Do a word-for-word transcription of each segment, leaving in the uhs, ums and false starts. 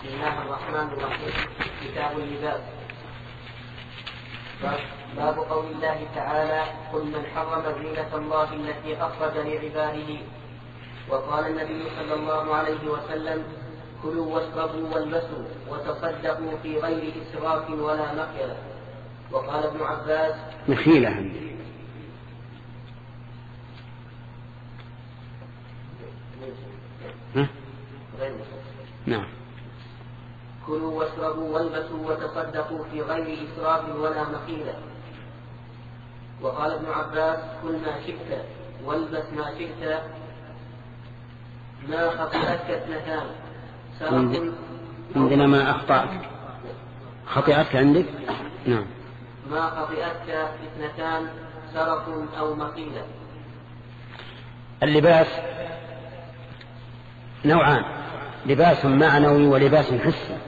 بسم الله الرحمن الرحيم. كتاب اللباس. باب قول الله تعالى: قل من حرم زينة الله التي أخرج لعباده. وقال النبي صلى الله عليه وسلم: كلوا واشربوا والبسوا وتصدقوا في غير إسراف ولا مخيلة. وقال ابن عباس: مخيلة. نعم. كلوا واشربوا والبسوا وتصدقوا في غير إسراف ولا مخيلة. وقال ابن عباس: كل ما شئت والبس ما شئت ما خطئتك اثنتان. عندنا ما أخطأتك خطئتك عندك. نعم. ما خطئتك اثنتان سرف أو مخيلة. اللباس نوعان: لباس معنوي ولباس حسي،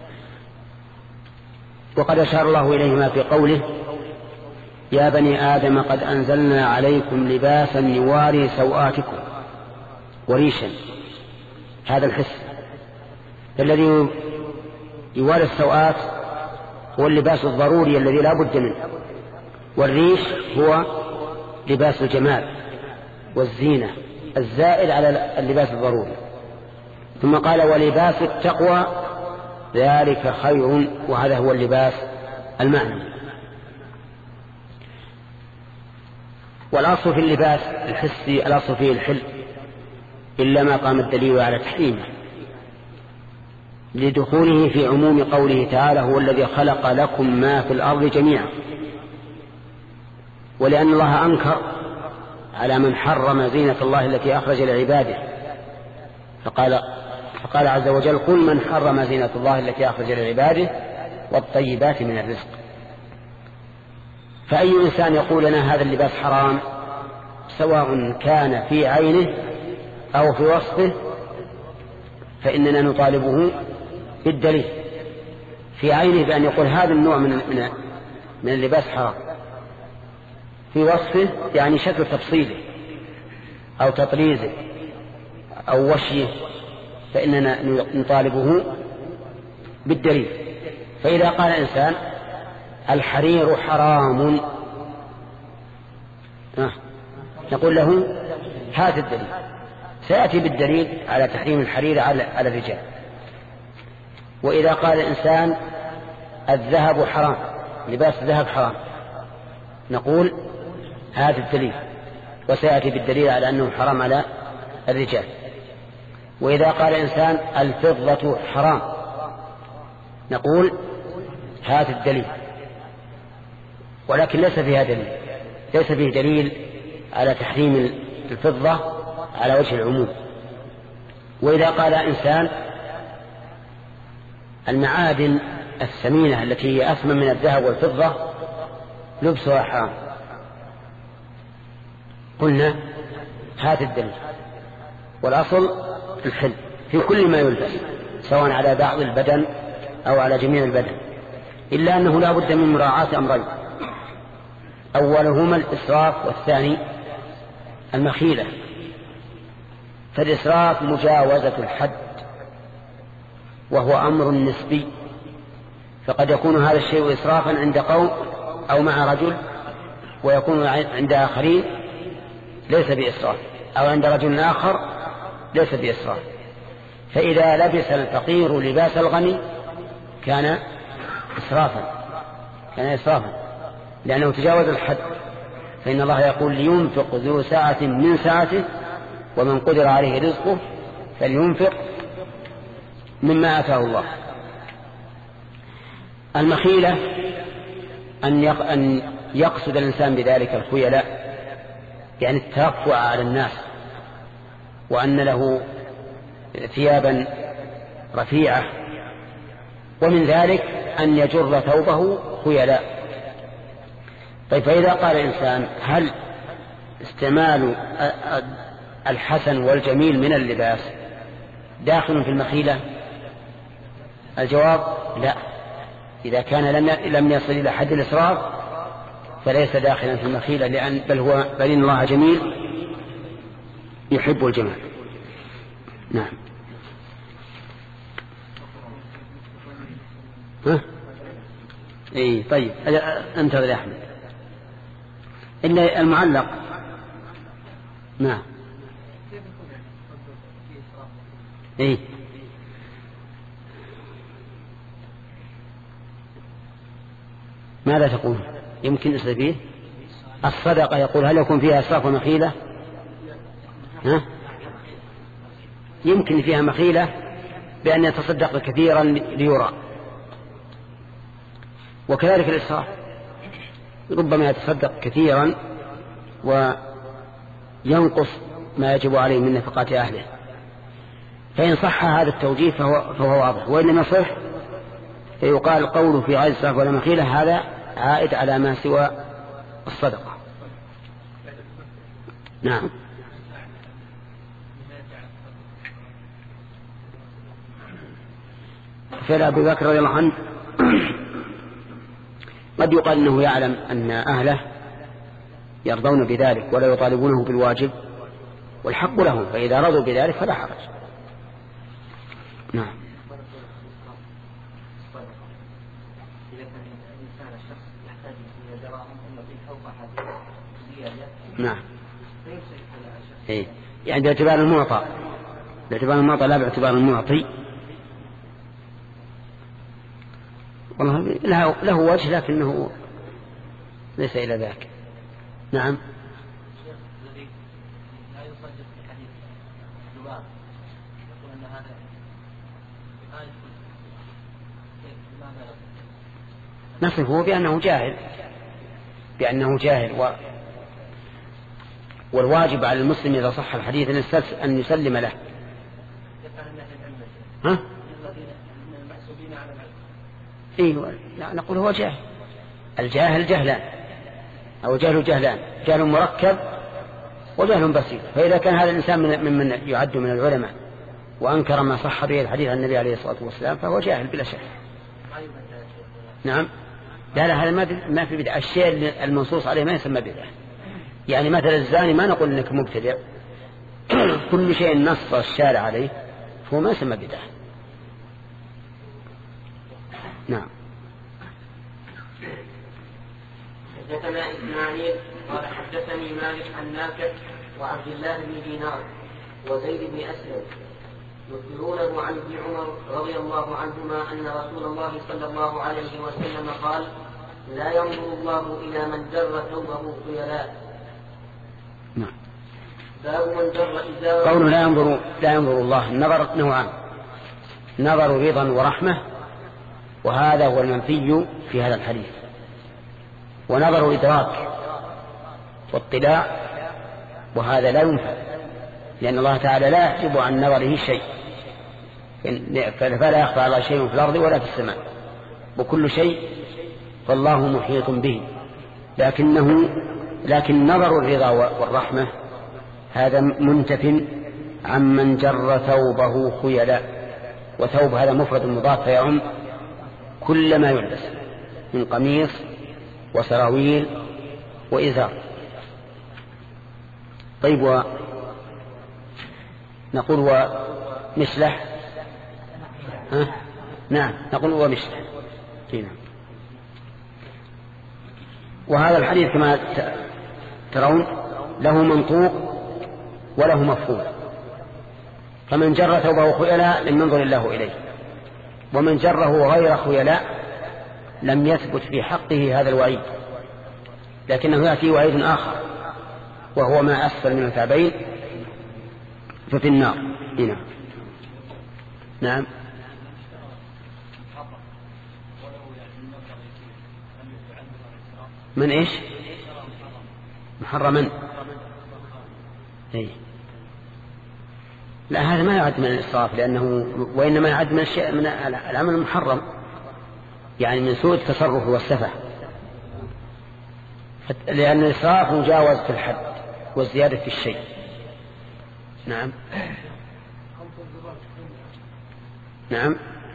وقد أشار الله إليهما في قوله: يا بني آدم قد أنزلنا عليكم لباسا يواري سوآتكم وريشا. هذا الحس الذي يواري السوآت هو اللباس الضروري الذي لا بد منه، والريش هو لباس الجمال والزينة الزائد على اللباس الضروري. ثم قال: ولباس التقوى ذلك خير، وهذا هو اللباس المعنوي. والأصل في اللباس الحسي الأصل فيه الحل، إلا ما قام الدليل على تحريمه لدخوله في عموم قوله تعالى: هو الذي خلق لكم ما في الأرض جميعا. ولأن الله أنكر على من حرم زينة الله التي أخرج لعباده، فقال فقال عز وجل: قل من حرم زينة الله التي أخرج لعباده والطيبات من الرزق. فأي إنسان يقول لنا هذا اللباس حرام، سواء كان في عينه أو في وصفه، فإننا نطالبه بالدليل. في عينه بأن يقول هذا النوع من من من اللباس حرام، في وصفه يعني شكل تفصيله أو تطريزه أو وشيه، فإننا نطالبه بالدليل. فإذا قال إنسان الحرير حرام، آه. نقول له هذا الدليل، سيأتي بالدليل على تحريم الحرير على الرجال. وإذا قال الإنسان الذهب حرام، لباس الذهب حرام، نقول هذا الدليل، وسيأتي بالدليل على أنه حرام على الرجال. وإذا قال إنسان الفضة حرام، نقول هذا الدليل، ولكن ليس فيها دليل، ليس فيه دليل على تحريم الفضة على وجه العموم. وإذا قال إنسان المعادن الثمينة التي هي أثمن من الذهب والفضة لبسها حرام، قلنا هذا الدليل. والأصل الحل في كل ما يلبس، سواء على بعض البدن أو على جميع البدن، إلا أنه لا بد من مراعاة أمرين: أولهما الإسراف، والثاني المخيلة. فالإسراف مجاوزة الحد، وهو أمر نسبي، فقد يكون هذا الشيء إسرافا عند قوم أو مع رجل، ويكون عند آخرين ليس بإسراف، أو عند رجل آخر ليس بإسراف. فإذا لبس الفقير لباس الغني كان إسرافا، كان إسرافا لأنه تجاوز الحد. فإن الله يقول: لينفق ذو ساعة من ساعته ومن قدر عليه رزقه فلينفق مما آتاه الله. المخيلة أن يقصد الإنسان بذلك الخيلاء، يعني الترفع على الناس، وأن له ثيابا رفيعة، ومن ذلك أن يجر ثوبه خيلاء. طيب، فإذا قال الإنسان هل استعمال الحسن والجميل من اللباس داخل في المخيلة؟ الجواب لا. إذا كان لم يصل إلى حد الإسراف فليس داخلا في المخيلة، لأن بل هو بل إن الله جميل يحب الجمال. نعم. ها؟ اي طيب انتظر يا احمد. إلا المعلق. نعم. اي ماذا تقول؟ يمكن فيه الصدقة، يقول هل يكون فيها إسراف ومخيلة؟ ها؟ يمكن فيها مخيلة بأن يتصدق كثيرا ليرى، وكذلك الإسراف ربما يتصدق كثيرا وينقص ما يجب عليه من نفقات أهله. فإن صح هذا التوجيه فهو, فهو واضح، وإن لم يصح فيقال قوله في غير إسراف ولا مخيلة هذا عائد على ما سوى الصدقة. نعم. فعل أبي بكر رضي الله عنه قد يقال أنه يعلم أن أهله يرضون بذلك ولا يطالبونه بالواجب، والحق لهم، فإذا رضوا بذلك فلا حرج. نعم. نعم. إيه. يعني باعتبار المعطى، باعتبار المعطى لا باعتبار المعطي. والله له وجه لكنه ليس إلى ذاك. نعم. نصفه بأنه جاهل، بأنه جاهل و... والواجب على المسلم إذا صح الحديث أن يسلم له. ها؟ إيه، لا نقول هو جاهل. الجاهل جهلان، أو جهل جهلان، جهل مركب وجهل بسيط. فإذا كان هذا الإنسان من من يعد من العلماء وأنكر ما صح به الحديث عن النبي عليه الصلاة والسلام فهو جاهل بلا شك. نعم. لا لا هذا ما في بدعة، الشيء المنصوص عليه ما يسمى بدعة. يعني مثل الزاني ما نقول انك مبتدع، كل شيء نص الشارع عليه فهو ما يسمى بدعة. نعم. حدثنا إسماعيل قال حدثني مالك عن نافع وعبد الله بن دينار وزيد بن أسلم يخبرونه عن ابن عمر رضي الله عنهما أن رسول الله صلى الله عليه وسلم قال: لا ينظر الله إلى من جر ثوبه خيلاء. نعم. باب من جر إزاره. قوله لا ينظر لا ينظر الله، النظر نوعان: نظر رضا ورحمة، وهذا هو المنفي في هذا الحديث، ونظر إدراك واطلاع، وهذا لا ينفع، لأن الله تعالى لا يحجب عن نظره شيء، فلا يخفى على شيء في الأرض ولا في السماء، وكل شيء فالله محيط به. لكنه لكن نظر الرضا والرحمة هذا منتف عمن جر ثوبه خيلا، وثوب هذا مفرد مضاف فيعم كل ما يلبس من قميص وسراويل وإزار. طيب، و نقول ومشلح. ها؟ نعم نقول ومشلح. نعم. وهذا الحديث كما ترون له منطوق وله مفهوم، فمن جر ثوبه خيلاء لم ينظر الله إليه، ومن جره غير خيلاء لم يثبت في حقه هذا الوعيد، لكنه يأتي وعيد آخر وهو ما أسفل من الكعبين ففي النار. هنا. نعم. من إيش؟ محرما. إيه. لا هذا ما يعد من الإسراف، لأنه وإنما يعد من الشيء من العمل المحرم، يعني من سوء التصرف والسفه، لأن الإسراف مجاوزة الحد والزيادة في الشيء. نعم. نعم.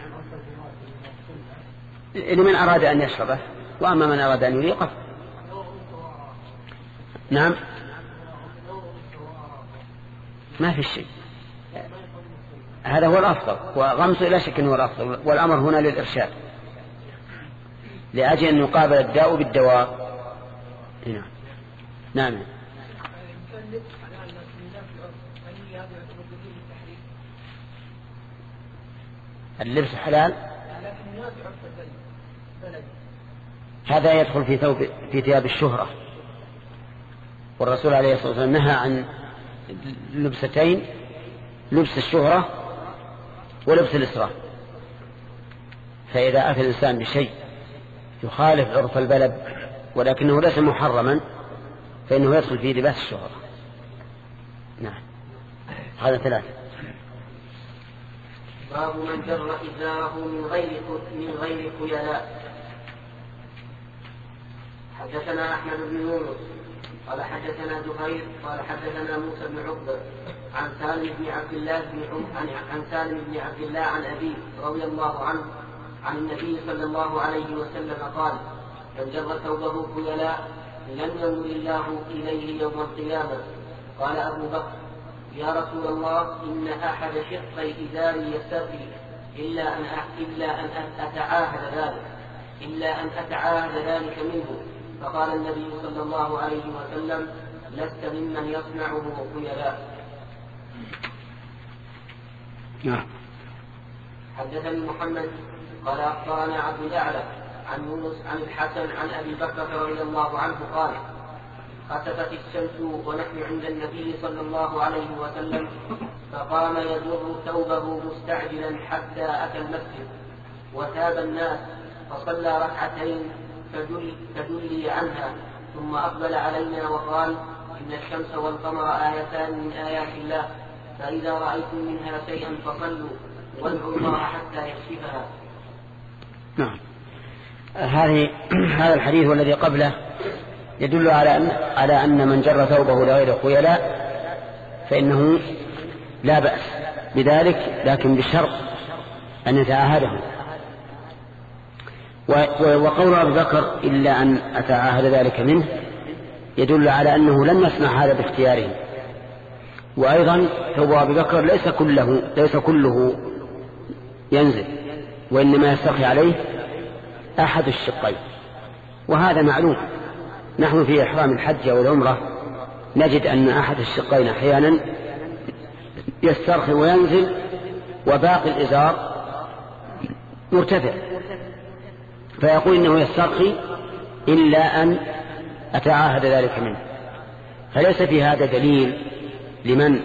لمن أراد أن يشربه، وأما من أراد أن يريقه. نعم. ما في شيء، هذا هو الأفضل، وغمس لا شك أنه هو الأفضل، والأمر هنا للإرشاد. لأجل أن يقابل الداء بالدواء. نعم نعم. اللبس حلال هذا يدخل في ثوب في ثياب الشهرة، والرسول عليه الصلاة والسلام نهى عن لبستين، لبس الشهرة ولبس الإسراف. فإذا أتى الإنسان بشيء يخالف عرف البلد ولكنه ليس محرما فإنه يدخل في لباس الشهرة. نعم. هذا ثلاثة. باب من جر إزاره من غير من غير خيلاء. حدثنا أحمد بن يونس قال حدثنا زهير قال حدثنا موسى بن عقبة عن سالم بن عبد الله بن عن عن سالم بن عبد الله عن أبيه رضي الله عنه عن النبي صلى الله عليه وسلم قال: من جر ثوبه خيلاء لم ينظر الله إليه يوم القيامة. قال أبو بكر: يا رسول الله إن أحد شقي إزاري يسترخي إلا أن إلا أن أتعاهد ذلك إلا أن أتعاهد ذلك منه. فقال النبي صلى الله عليه وسلم: لست ممن يصنعه خيلاء. نعم. حدثني محمد قال أخبرنا عبد الأعلى عن يونس عن الحسن عن أبي بكر رضي الله عنه قال: خسفت الشمس ونحن عند النبي صلى الله عليه وسلم، فقام يجر ثوبه مستعجلا حتى أتى المسجد وتاب الناس فصلى ركعتين فدلي عنها، ثم أقبل علينا وقال: إن الشمس والقمر آيتان من آيات الله، فإذا رأيتم منها شيئا فصلوا وادعوا الله حتى يكشفها. نعم. هذه هذا الحديث والذي قبله يدل على أن على أن من جر ثوبه لغير خيلاء فإنه لا بأس بذلك، لكن بشرط أن يتعاهده. وقول أبي بكر إلا أن أتعاهد ذلك منه يدل على أنه لم يصنع هذا باختياره. وأيضا ثوب أبي بكر ليس كله ليس كله ينزل، وإنما يسترخي عليه أحد الشقين، وهذا معلوم. نحن في إحرام الحج والعمرة نجد أن أحد الشقين أحيانا يسترخي وينزل وباقي الإزار مرتفع، فيقول إنه يسترخي إلا أن أتعاهد ذلك منه. فليس في هذا دليل لمن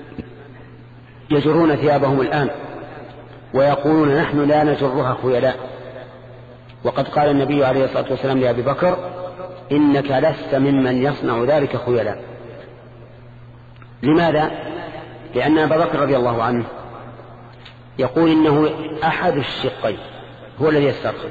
يجرون ثيابهم الآن ويقولون نحن لا نجرها خيلاء. وقد قال النبي عليه الصلاة والسلام لأبي بكر: إنك لست ممن يصنع ذلك خيلاء. لماذا؟ لأن أبا بكر رضي الله عنه يقول إنه أحد الشقين هو الذي يسترخي،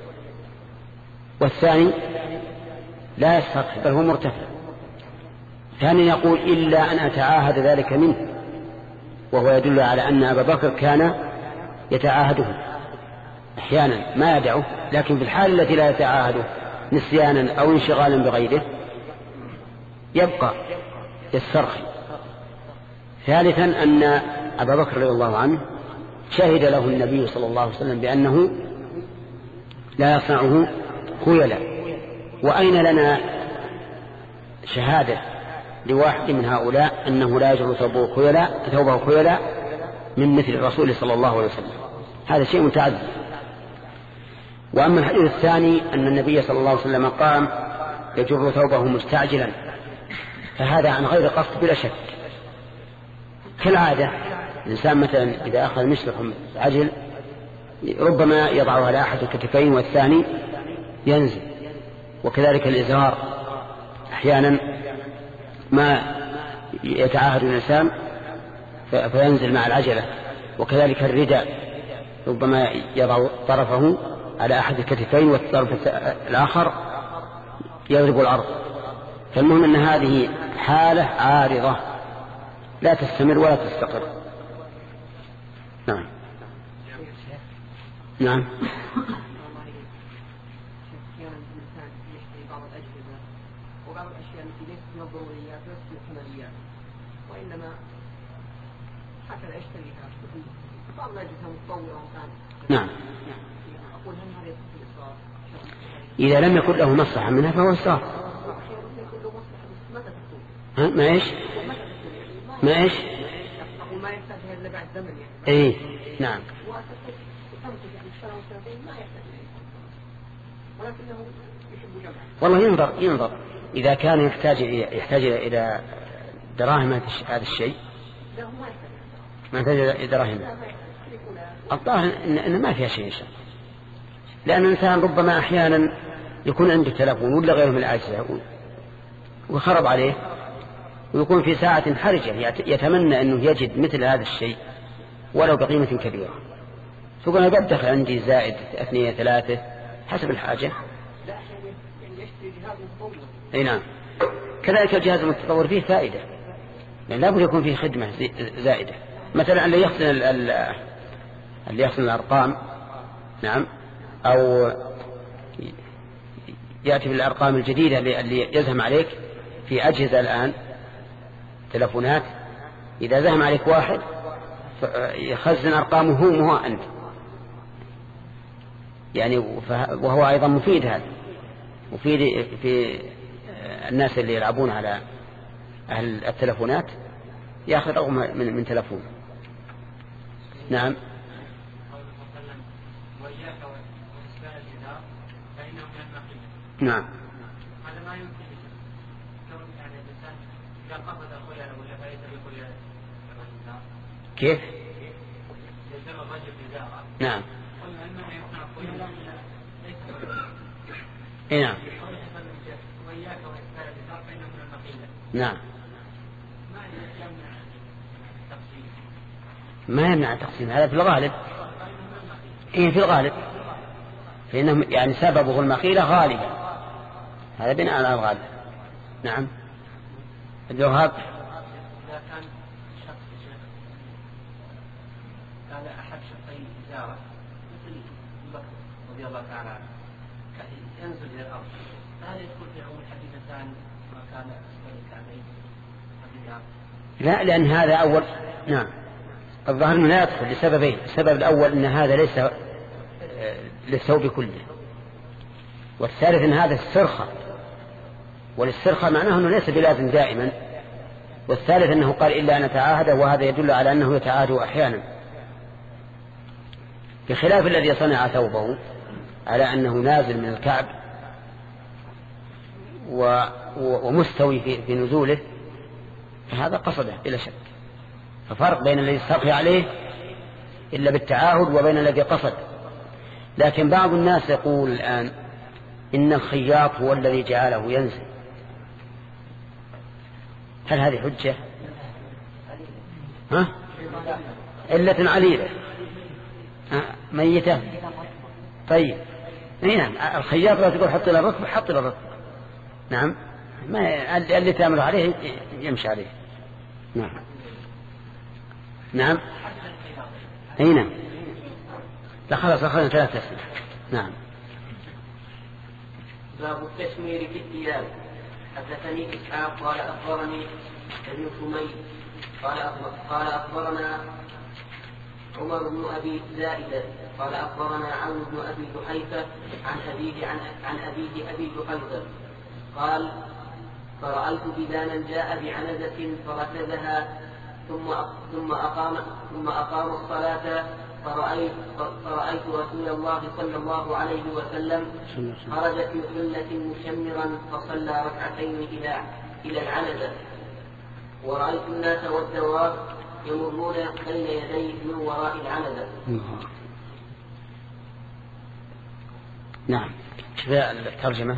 والثاني لا يسترخي بل هو مرتفع. ثانيا يقول إلا أن أتعاهد ذلك منه، وهو يدل على أن أبا بكر كان يتعاهده أحيانا ما يدعه، لكن في الحال التي لا يتعاهده نسيانا أو انشغالا بغيره يبقى يسترخي. ثالثا أن أبا بكر رضي الله عنه شهد له النبي صلى الله عليه وسلم بأنه لا يصنعه خيلاء. وأين لنا شهادة لواحد من هؤلاء أنه لا يجر ثوبه خيلاء ثوبه خيلاء من مثل الرسول صلى الله عليه وسلم؟ هذا شيء متعذب. وأما الحديث الثاني أن النبي صلى الله عليه وسلم قام يجر ثوبه مستعجلا، فهذا عن غير قصد بلا شك. كالعادة الإنسان مثلا إذا أخذ مشلح عجل ربما يضعه على أحد الكتفين والثاني ينزل، وكذلك الإزار أحيانا ما يتعاهد الإنسان فينزل مع العجلة، وكذلك الرداء ربما يضع طرفه على أحد الكتفين والطرف الآخر يضرب الأرض. فالمهم أن هذه حالة عارضة لا تستمر ولا تستقر. نعم نعم. وبعض الأشياء التي ليست من الضروريات وليست من الكماليات، وإنما هكذا يشتريها بعض لا يجدها متطورة وكان. نعم. أقول هل هذا يصح الإصرار؟ إذا لم يكن له مصلحة منها فهو إسراف. ها ما إيش ما إيش ما يحتاج إلا بعد زمن يعني. إيه نعم. والله ينظر ينظر إذا كان يحتاج يحتاج إلى دراهم هذا الشيء ما يحتاج إلى دراهم. الظاهر إن ما فيها شيء إن شاء الله، لأن الإنسان ربما أحيانا يكون عنده تلفون ولا غيره من الأجهزة وخرب عليه ويكون في ساعة حرجة يتمنى أنه يجد مثل هذا الشيء ولو بقيمة كبيرة، فقال أنا بدخل عندي زائد اثنين ثلاثة حسب الحاجة. أي نعم. كذلك الجهاز المتطور فيه فائدة، يعني لابد يكون فيه خدمة زائدة، مثلا اللي يحسن اللي يحسن الأرقام نعم، أو يأتي بالأرقام الجديدة اللي يزهم عليك في أجهزة الآن تلفونات، إذا زهم عليك واحد يخزن أرقامه هو مو أنت يعني، وهو أيضا مفيد، هذا مفيد في الناس اللي يلعبون على أهل التلفونات، يأخذ رقم من, من تلفون. نعم. نعم. هذا ما يمكن لو يعني الإنسان إذا قبض الخيانة ولا فايت بخيانة كيف؟ يلزم الرجل إزارة. نعم. قلنا إنه يمكن الخيانة إيه نعم. وإياك وإسكال الإزارة فإنه من المقيلة. نعم. ما يمنع التقسيم. ما يمنع التقسيم، هذا في الغالب. إيه في الغالب، فإنه يعني سببه المقيلة غالبا، هذا بناء على الغالب. نعم. الجواب إذا كان شخص قال أحد شخصي إزارة مثل بكر رضي الله تعالى عنه ينزل إلى الأرض، فهل يدخل في عموم الحديث الثاني ما كان أسفل الكعبين؟ لا، لأن هذا أول. نعم. الظاهر أنه لا يدخل لسببين. السبب الأول أن هذا ليس للثوب كله، والثالث أن هذا السرخة، والاسترخاء معناه أنه ليس بلازم دائما، والثالث أنه قال إلا أن أتعاهد، وهذا يدل على أنه يتعاهد أحيانا، بخلاف الذي صنع ثوبه على أنه نازل من الكعب ومستوي في نزوله، فهذا قصده بلا شك. ففرق بين الذي استرخي عليه إلا بالتعاهد وبين الذي قصد. لكن بعض الناس يقول الآن إن الخياط هو الذي جعله ينزل، هل هذه حجة؟ ها؟ علة عليلة ميتة. طيب نعم، الخياط لا تقول حط إلى الركب، حط إلى الركب. نعم، ما اللي تعمل عليه يمشي عليه. نعم. نعم. أي نعم. لا خلاص أخذنا ثلاثة أسئلة. نعم. باب التشمير في الثياب. حدثني إسحاق قال أخبرني ابن حميد قال قال أخبرنا عمر بن أبي زائدة قال أخبرنا عون بن أبي جحيفة عن أبيه عن, عن أبيه أبي جحيفة قال فرأيت بذانا جاء بعنزة فركبها ثم ثم أقام ثم أقام الصلاة فرأيت, فرأيت رسول الله صلى الله عليه وسلم خرج في حلة مشمرا فصلى ركعتين إلى إلى العنزة، ورأيت الناس والدواب يمرون بين يديه من وراء العنزة. نعم. شوف الترجمة.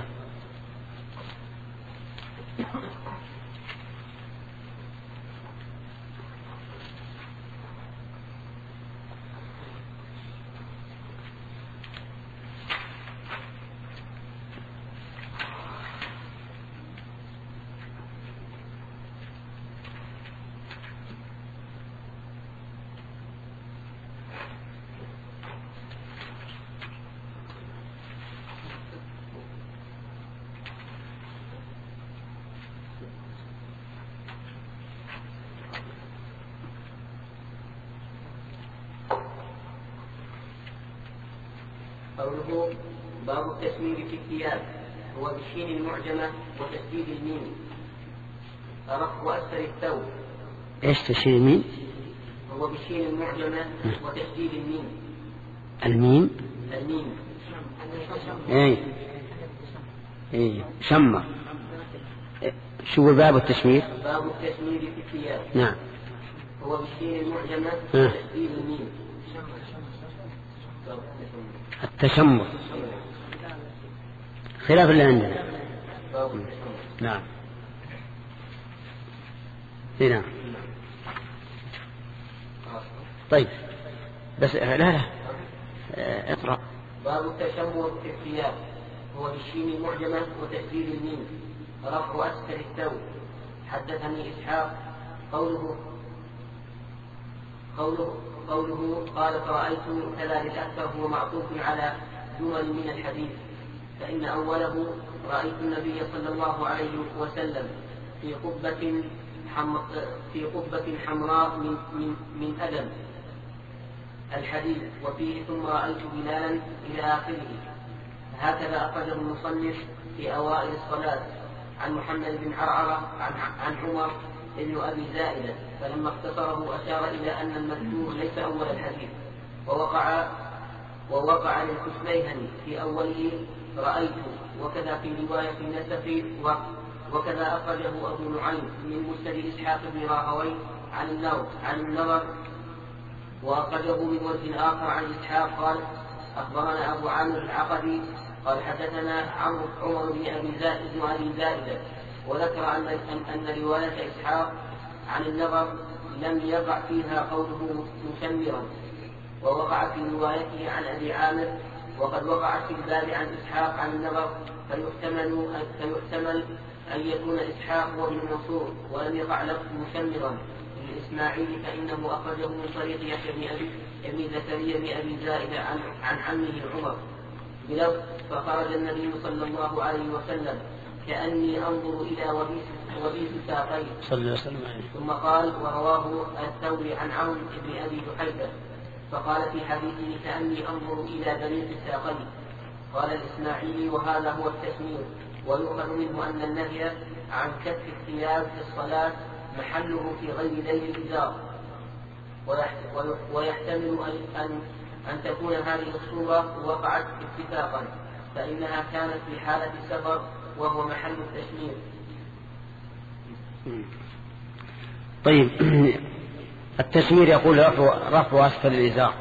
قوله باب التشمير في الثياب، هو بالشين المعجمة وتشديد الميم، رفع وأسفل الثوب. ايش تشديد الميم؟ هو بالشين المعجمة وتشديد الميم. الميم الميم اي اي شمر. شو باب التشمير؟ باب التشمير في الثياب. نعم. هو بالشين المعجمة وتشديد الميم. التشمر خلاف اللي عندنا. نعم هنا. طيب بس لا لا اقرأ. باب التشمر في الثياب، هو بالشين المعجمة وتشديد الميم، رفع أسفل الثوب. حدثني إسحاق قوله قوله قوله قال فرأيت كذا للأكثر هو معطوف على جمل من الحديث، فإن أوله رأيت النبي صلى الله عليه وسلم في قبة حم... في قبة حمراء من من من أدم الحديد، وفيه ثم رأيت بلالا إلى آخره. هكذا أخرجه المصنف في أوائل الصلاة عن محمد بن عرعرة عن, عن عمر ابن أبي زائدة، فلما اختصره أشار إلى أن المذكور ليس أول الحديث، ووقع ووقع للكشميهني في أوله رأيت، وكذا في رواية النسفي، وكذا أخرجه أبو نعيم من مسند إسحاق بن راهويه عن النضر عن النضر وأخرجه من وجه آخر عن إسحاق قال أخبرنا أبو عامر العقدي قال حدثنا عمرو عمر بن أبي زائد بن أبي زائدة، وذكر أن أن رواية إسحاق عن النضر لم يقع فيها قوله مشمرا، ووقع في روايته عن أبي عامر، وقد وقعت في الباب عن إسحاق عن النضر، فيحتمل فيحتمل أن يكون إسحاق هو ابن منصور، ولم يقع لفظ مشمرا للإسماعيلي، فإنه أخرجه من طريق يحيى بن أبي ابن زكريا بن أبي زائدة عن عن عمه عمر بلفظ فخرج النبي صلى الله عليه وسلم كأني أنظر إلى وبيس وبيس ساقيه صلى الله عليه وسلم. ثم قال ورواه الثوري عن عون بن أبي جحيفة فقال في حديثه كأني أنظر إلى بنيس ساقيه. قال الإسماعيلي وهذا هو التشمير، ويؤخذ منه أن النهي عن كف الثياب في الصلاة محله في غير ذيل الإزار، ويحتمل أن أن تكون هذه الصورة وقعت اتفاقا، فإنها كانت في حالة سفر وهو محل التشمير. طيب التشمير يقول رفع, رفع أسفل الإزار،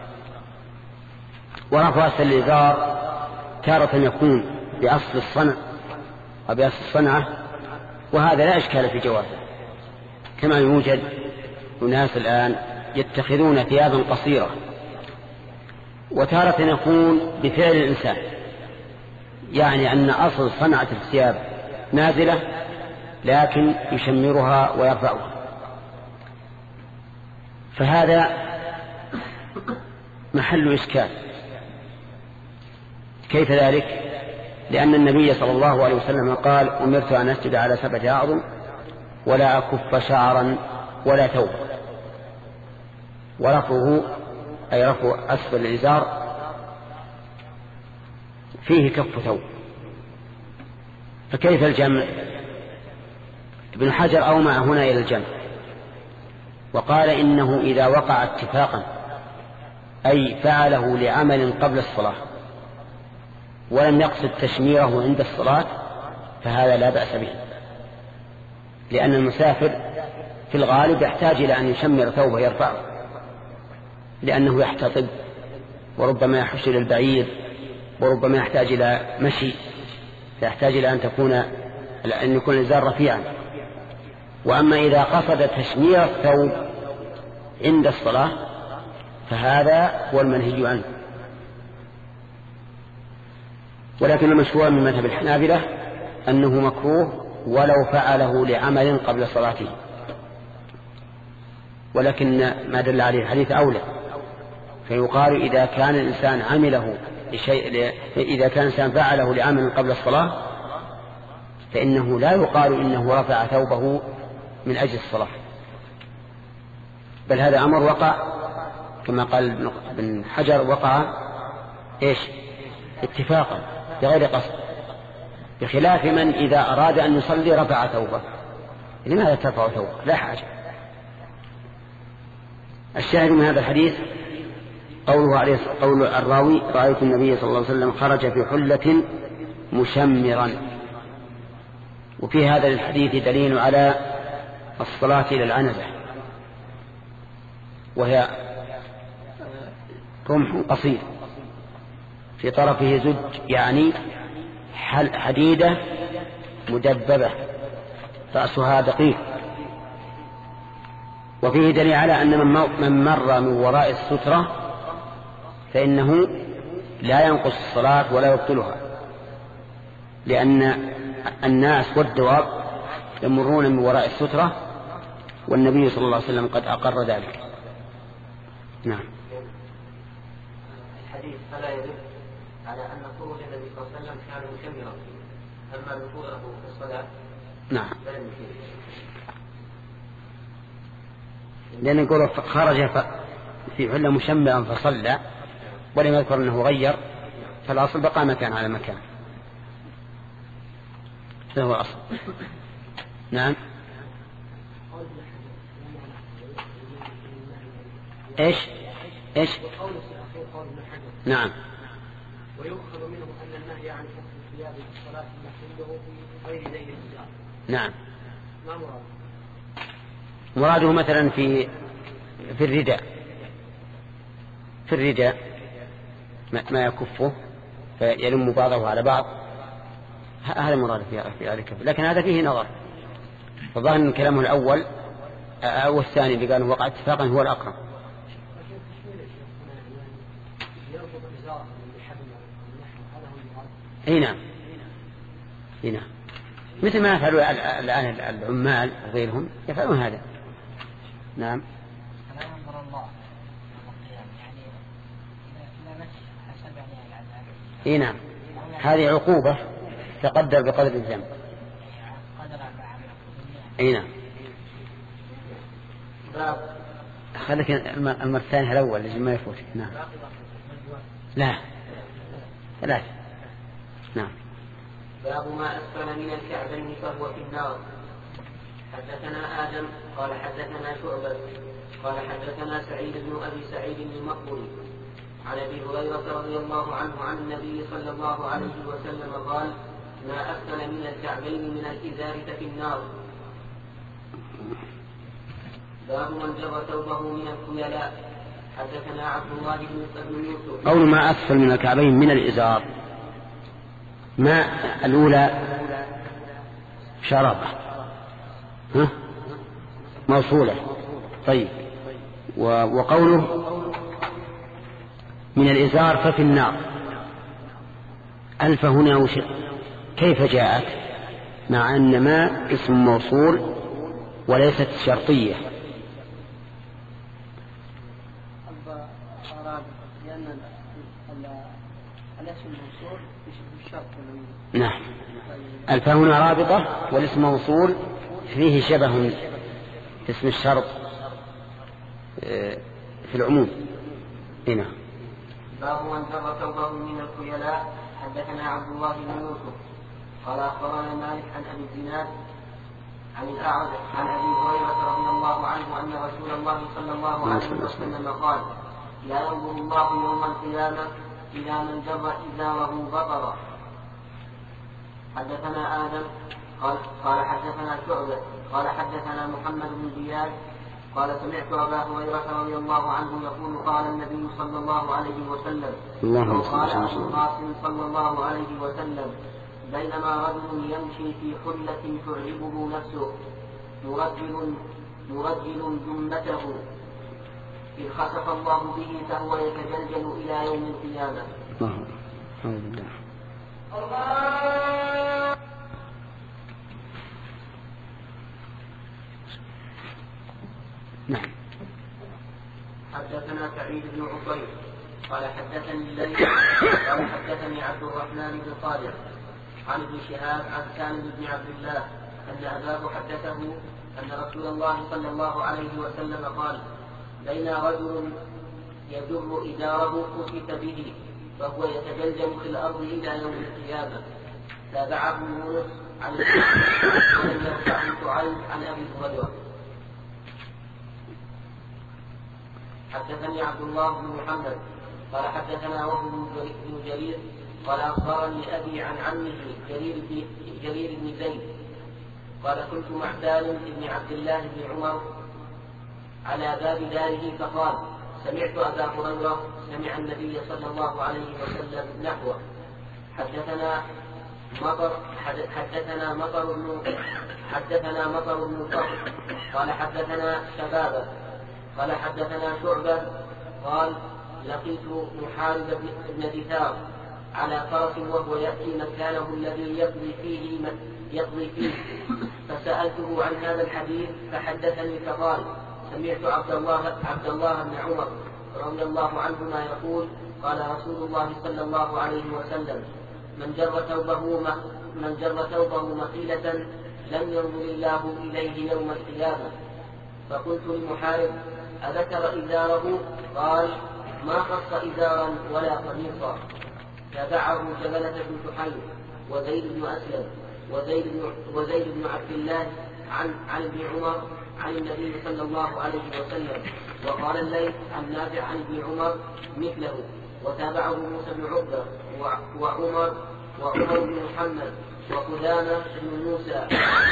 ورفع أسفل الإزار تارة يكون بأصل الصنع وبأصل الصنعة، وهذا لا إشكال في جوازه، كما يوجد أناس الآن يتخذون ثيابا قصيرة، وتارة يكون بفعل الإنسان، يعني أن أصل صنعة الثياب نازلة لكن يشمرها ويرفعها، فهذا محل إشكال. كيف ذلك؟ لأن النبي صلى الله عليه وسلم قال أمرت أن أسجد على سبعة أعظم ولا أكف شعرا ولا ثوب، ورفعه أي رفع أسفل الإزار فيه كف ثوب، فكيف الجمع؟ ابن حجر أومع هنا إلى الجمع، وقال إنه إذا وقع اتفاقا أي فعله لعمل قبل الصلاة ولم يقصد تشميره عند الصلاة فهذا لا بأس به، لأن المسافر في الغالب يحتاج إلى أن يشمر ثوبه يرفعه، لأنه يحتطب وربما يحش إلى البعير وربما يحتاج إلى مشي، فيحتاج إلى أن تكون أن يكون الإزار رفيعا. وأما إذا قصد تشمير الثوب عند الصلاة فهذا هو المنهي عنه. ولكن المشهور من مذهب الحنابلة أنه مكروه ولو فعله لعمل قبل صلاته، ولكن ما دل عليه الحديث أولى، فيقال إذا كان الإنسان عمله لشيء إذا كان الإنسان فعله لعمل قبل الصلاة فإنه لا يقال إنه رفع ثوبه من أجل الصلاة، بل هذا أمر وقع كما قال ابن حجر وقع إيش اتفاقا، بغير قصد، بخلاف من إذا أراد أن يصلي رفع ثوبه. لماذا ترفع ثوبه؟ لا حاجة. الشاهد من هذا الحديث قوله عليه قول الراوي: رأيت النبي صلى الله عليه وسلم خرج في حلة مشمرا. وفي هذا الحديث دليل على الصلاة إلى العنزة، وهي رمح قصير في طرفه زج، يعني حديدة مدببة رأسها دقيق. وفيه دليل على أن من مر من وراء السترة فإنه لا ينقص الصلاة ولا يبطلها، لأن الناس والدواب يمرون من وراء السترة، والنبي صلى الله عليه وسلم قد أقر ذلك. نعم. الحديث فلا يدل على أن خروج النبي صلى الله عليه وسلم كان مكملا، أما دخوله في الصلاة نعم، فلم يكن. لأن يقول خرج في حلة مشمرا فصلى ولم يذكر أنه غير، فالأصل بقى مكان على مكان، هذا هو الأصل. نعم. إيش إيش نعم. ويؤخذ منه أن النهي عن كسر الثياب في الصلاة محله في غير ذيل الإزار. نعم. ما مراد؟ مراده مثلا في في الرداء، في الرداء ما يكفه فيلم بعضه على بعض، هذا مراد في ذلك. لكن هذا فيه نظر، فظاهر ان كلامه الاول او الثاني اللي قال وقع اتفاقا هو الاقرب. اي نعم، اي نعم، مثل ما يفعل الان العمال وغيرهم يفعلون هذا. نعم. فلا ينظر الله يوم القيامة، يعني إذا مس حسب يعني العذاب. اي نعم، هذه عقوبة تقدر بقدر الذنب. اي نعم. خليك المرة الثانية الأول لازم ما يفوت. نعم. لا ثلاثة. نعم. باب ما أسفل من الكعبين فهو في النار. حدثنا آدم قال حدثنا شعبة قال حدثنا سعيد بن أبي سعيد المقبري عن أبي هريرة رضي الله عنه عن النبي صلى الله عليه وسلم قال: ما أسفل من الكعبين من الإزار ففي النار. باب من جر ثوبه من الخيلاء. حدثنا عبد الله بن يوسف. قول ما أسفل من الكعبين من الإزار، ما الأولى شربة ها موصولة. طيب، وقوله من الإزار ففي النار، ألف هنا وش كيف جاءت مع أن ما اسم موصول وليست شرطية؟ لأن الاسم الموصول بالشرط. نعم، ألف هنا رابطة والاسم موصول فيه شبه اسم الشرط في العموم. هنا باب من جر ثوبه من الخيلاء. حدثنا عبد الله بن يوسف قال أخبرنا مالك عن أبي الزناد عن الأعرج عن أبي هريرة رضي الله عنه أن رسول الله صلى الله عليه وسلم قال: لا ينظر الله يوم القيامة إلى من جر إزاره بطرا. حدثنا آدم قال, قال حدثنا شعبة قال حدثنا محمد بن زياد قال سمعت أبا هريرة رضي الله عنه يقول: قال النبي صلى الله عليه وسلم وقال أبو القاسم صلى الله عليه وسلم: بينما رجل يمشي في حلة تعجبه نفسه مرجل مرجل جمته إذ خسف الله به فهو يتجلجل إلى يوم القيامة. الله. نعم. حدثنا سعيد بن عقيل قال حدثني الليث قال حدثني عبد الرحمن بن صالح عن ابن شهاب عن سالم بن عبد الله أن أباه حدثه أن رسول الله صلى الله عليه وسلم قال: بين رجل يجر إزاره خسف به فهو يتجلجل في الأرض إلى يوم القيامة. تابعه يونس عن ولم يرفعه شعيب عن أبي هريرة. حدثني عبد الله بن محمد قال حدثنا وهو بن جرير قال أخبرني أبي عن عمه جرير بن جرير بن زيد قال كنت مع سالم بن عبد الله بن عمر على باب داره فقال سمعت أبا هريرة سمع النبي صلى الله عليه وسلم نحوه. حدثنا مطر حدثنا مطر بن حدثنا مطر بن الفضل قال حدثنا شبابه قال حدثنا شعبة قال لقيت محارب بن دثار على فرس وهو يأتي مكانه الذي يقضي فيه يقضي فيه فسألته عن هذا الحديث فحدثني فقال سمعت عبد الله عبد الله بن عمر رضي الله عنهما يقول قال رسول الله صلى الله عليه وسلم من جر ثوبه من جر ثوبه مخيلة لم ينظر الله إليه يوم القيامة. فقلت لمحارب أذكر إزاره؟ قال ما خص إزارا ولا قميصا. تابعه جبلة بن حي وزيد بن أسلم وزيد بن, وزيد بن عبد الله عن عن ابن عمر عن النبي صلى الله عليه وسلم. وقال الليث عن نافع عن ابن عمر مثله. وتابعه موسى بن عقبة وعمر وعمر بن محمد وقدامة بن موسى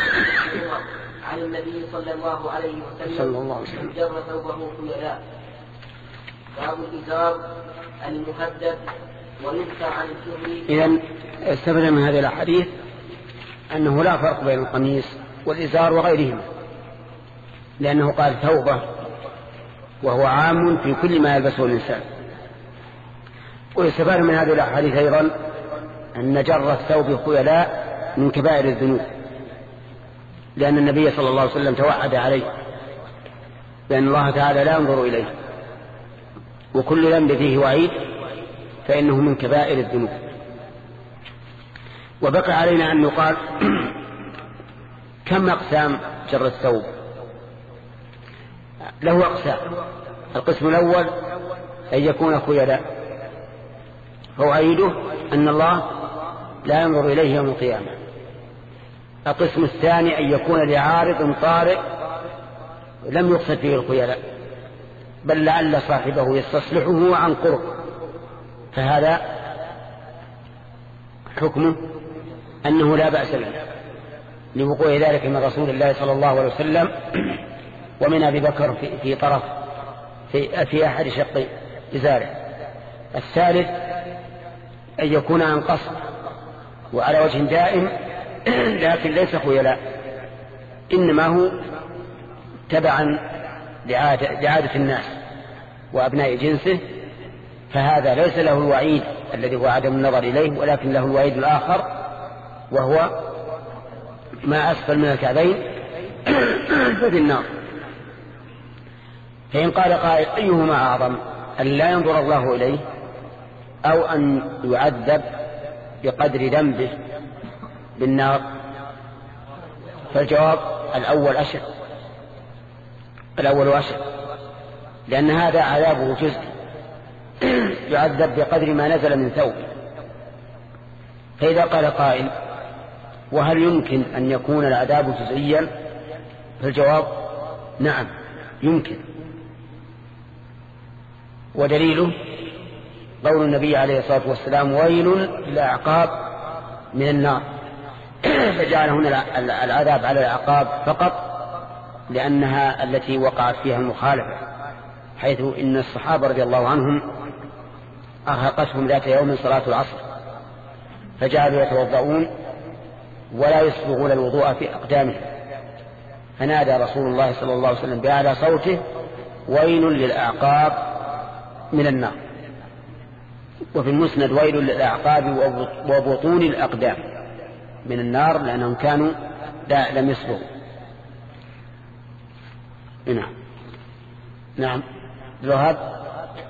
عن النبي صلى الله عليه وسلم من جر ثوبه خيلاء. باب الإزار المهدد ويذكر عن الزهري. إذن استفدنا من هذه الأحاديث أنه لا فرق بين القميص والإزار وغيرهما، لأنه قال ثوبه وهو عام في كل ما يلبسه الإنسان. ويستفاد من هذه الأحاديث أيضا أن جر الثوب خيلاء من كبائر الذنوب، لأن النبي صلى الله عليه وسلم توعد عليه بأن الله تعالى لا ينظر إليه، وكل ذنب فيه وعيد فإنه من كبائر الذنوب. وبقى علينا أن نقال كم أقسام جر الثوب؟ له أقسام. القسم الأول أن يكون خيلاء، فوعيده أن الله لا ينظر إليه يوم القيامة. القسم الثاني أن يكون لعارض طارئ لم يقصد فيه الخيلاء، بل لعل صاحبه يستصلحه عن قرب، فهذا حكمه أنه لا بأس به لوقوع ذلك من رسول الله صلى الله عليه وسلم ومن أبي بكر في, في طرف في, في أحد شقي إزاره. الثالث أن يكون عن قصد وعلى وجه دائم لكن ليس خيلاء، إنما هو تبعا لعادة, لعادة الناس وأبناء جنسه، فهذا ليس له الوعيد الذي هو عدم النظر إليه، ولكن له الوعيد الآخر وهو ما أسفل من الكعبين ففي النار. فإن قال قائل أيهما أعظم، أن لا ينظر الله إليه أو أن يعذب بقدر ذنبه بالنار؟ فالجواب الأول أشد، الأول أشد، لأن هذا عذابه جزء يعذب بقدر ما نزل من ثوب. فإذا قال قائل وهل يمكن أن يكون العذاب جزئيا؟ فالجواب نعم يمكن، ودليله قول النبي عليه الصلاة والسلام ويل للأعقاب من النار، فجعل هنا العذاب على الأعقاب فقط لأنها التي وقعت فيها المخالفة، حيث إن الصحابة رضي الله عنهم أرهقتهم ذات يوم صلاة العصر فجعلوا يتوضؤون ولا يسبغون الوضوء في أقدامهم، فنادى رسول الله صلى الله عليه وسلم بأعلى صوته ويل للأعقاب من النار. وفي المسند ويل للأعقاب وبطون الأقدام من النار، لأنهم كانوا لا لم يسبغوا. نعم نعم ذهب.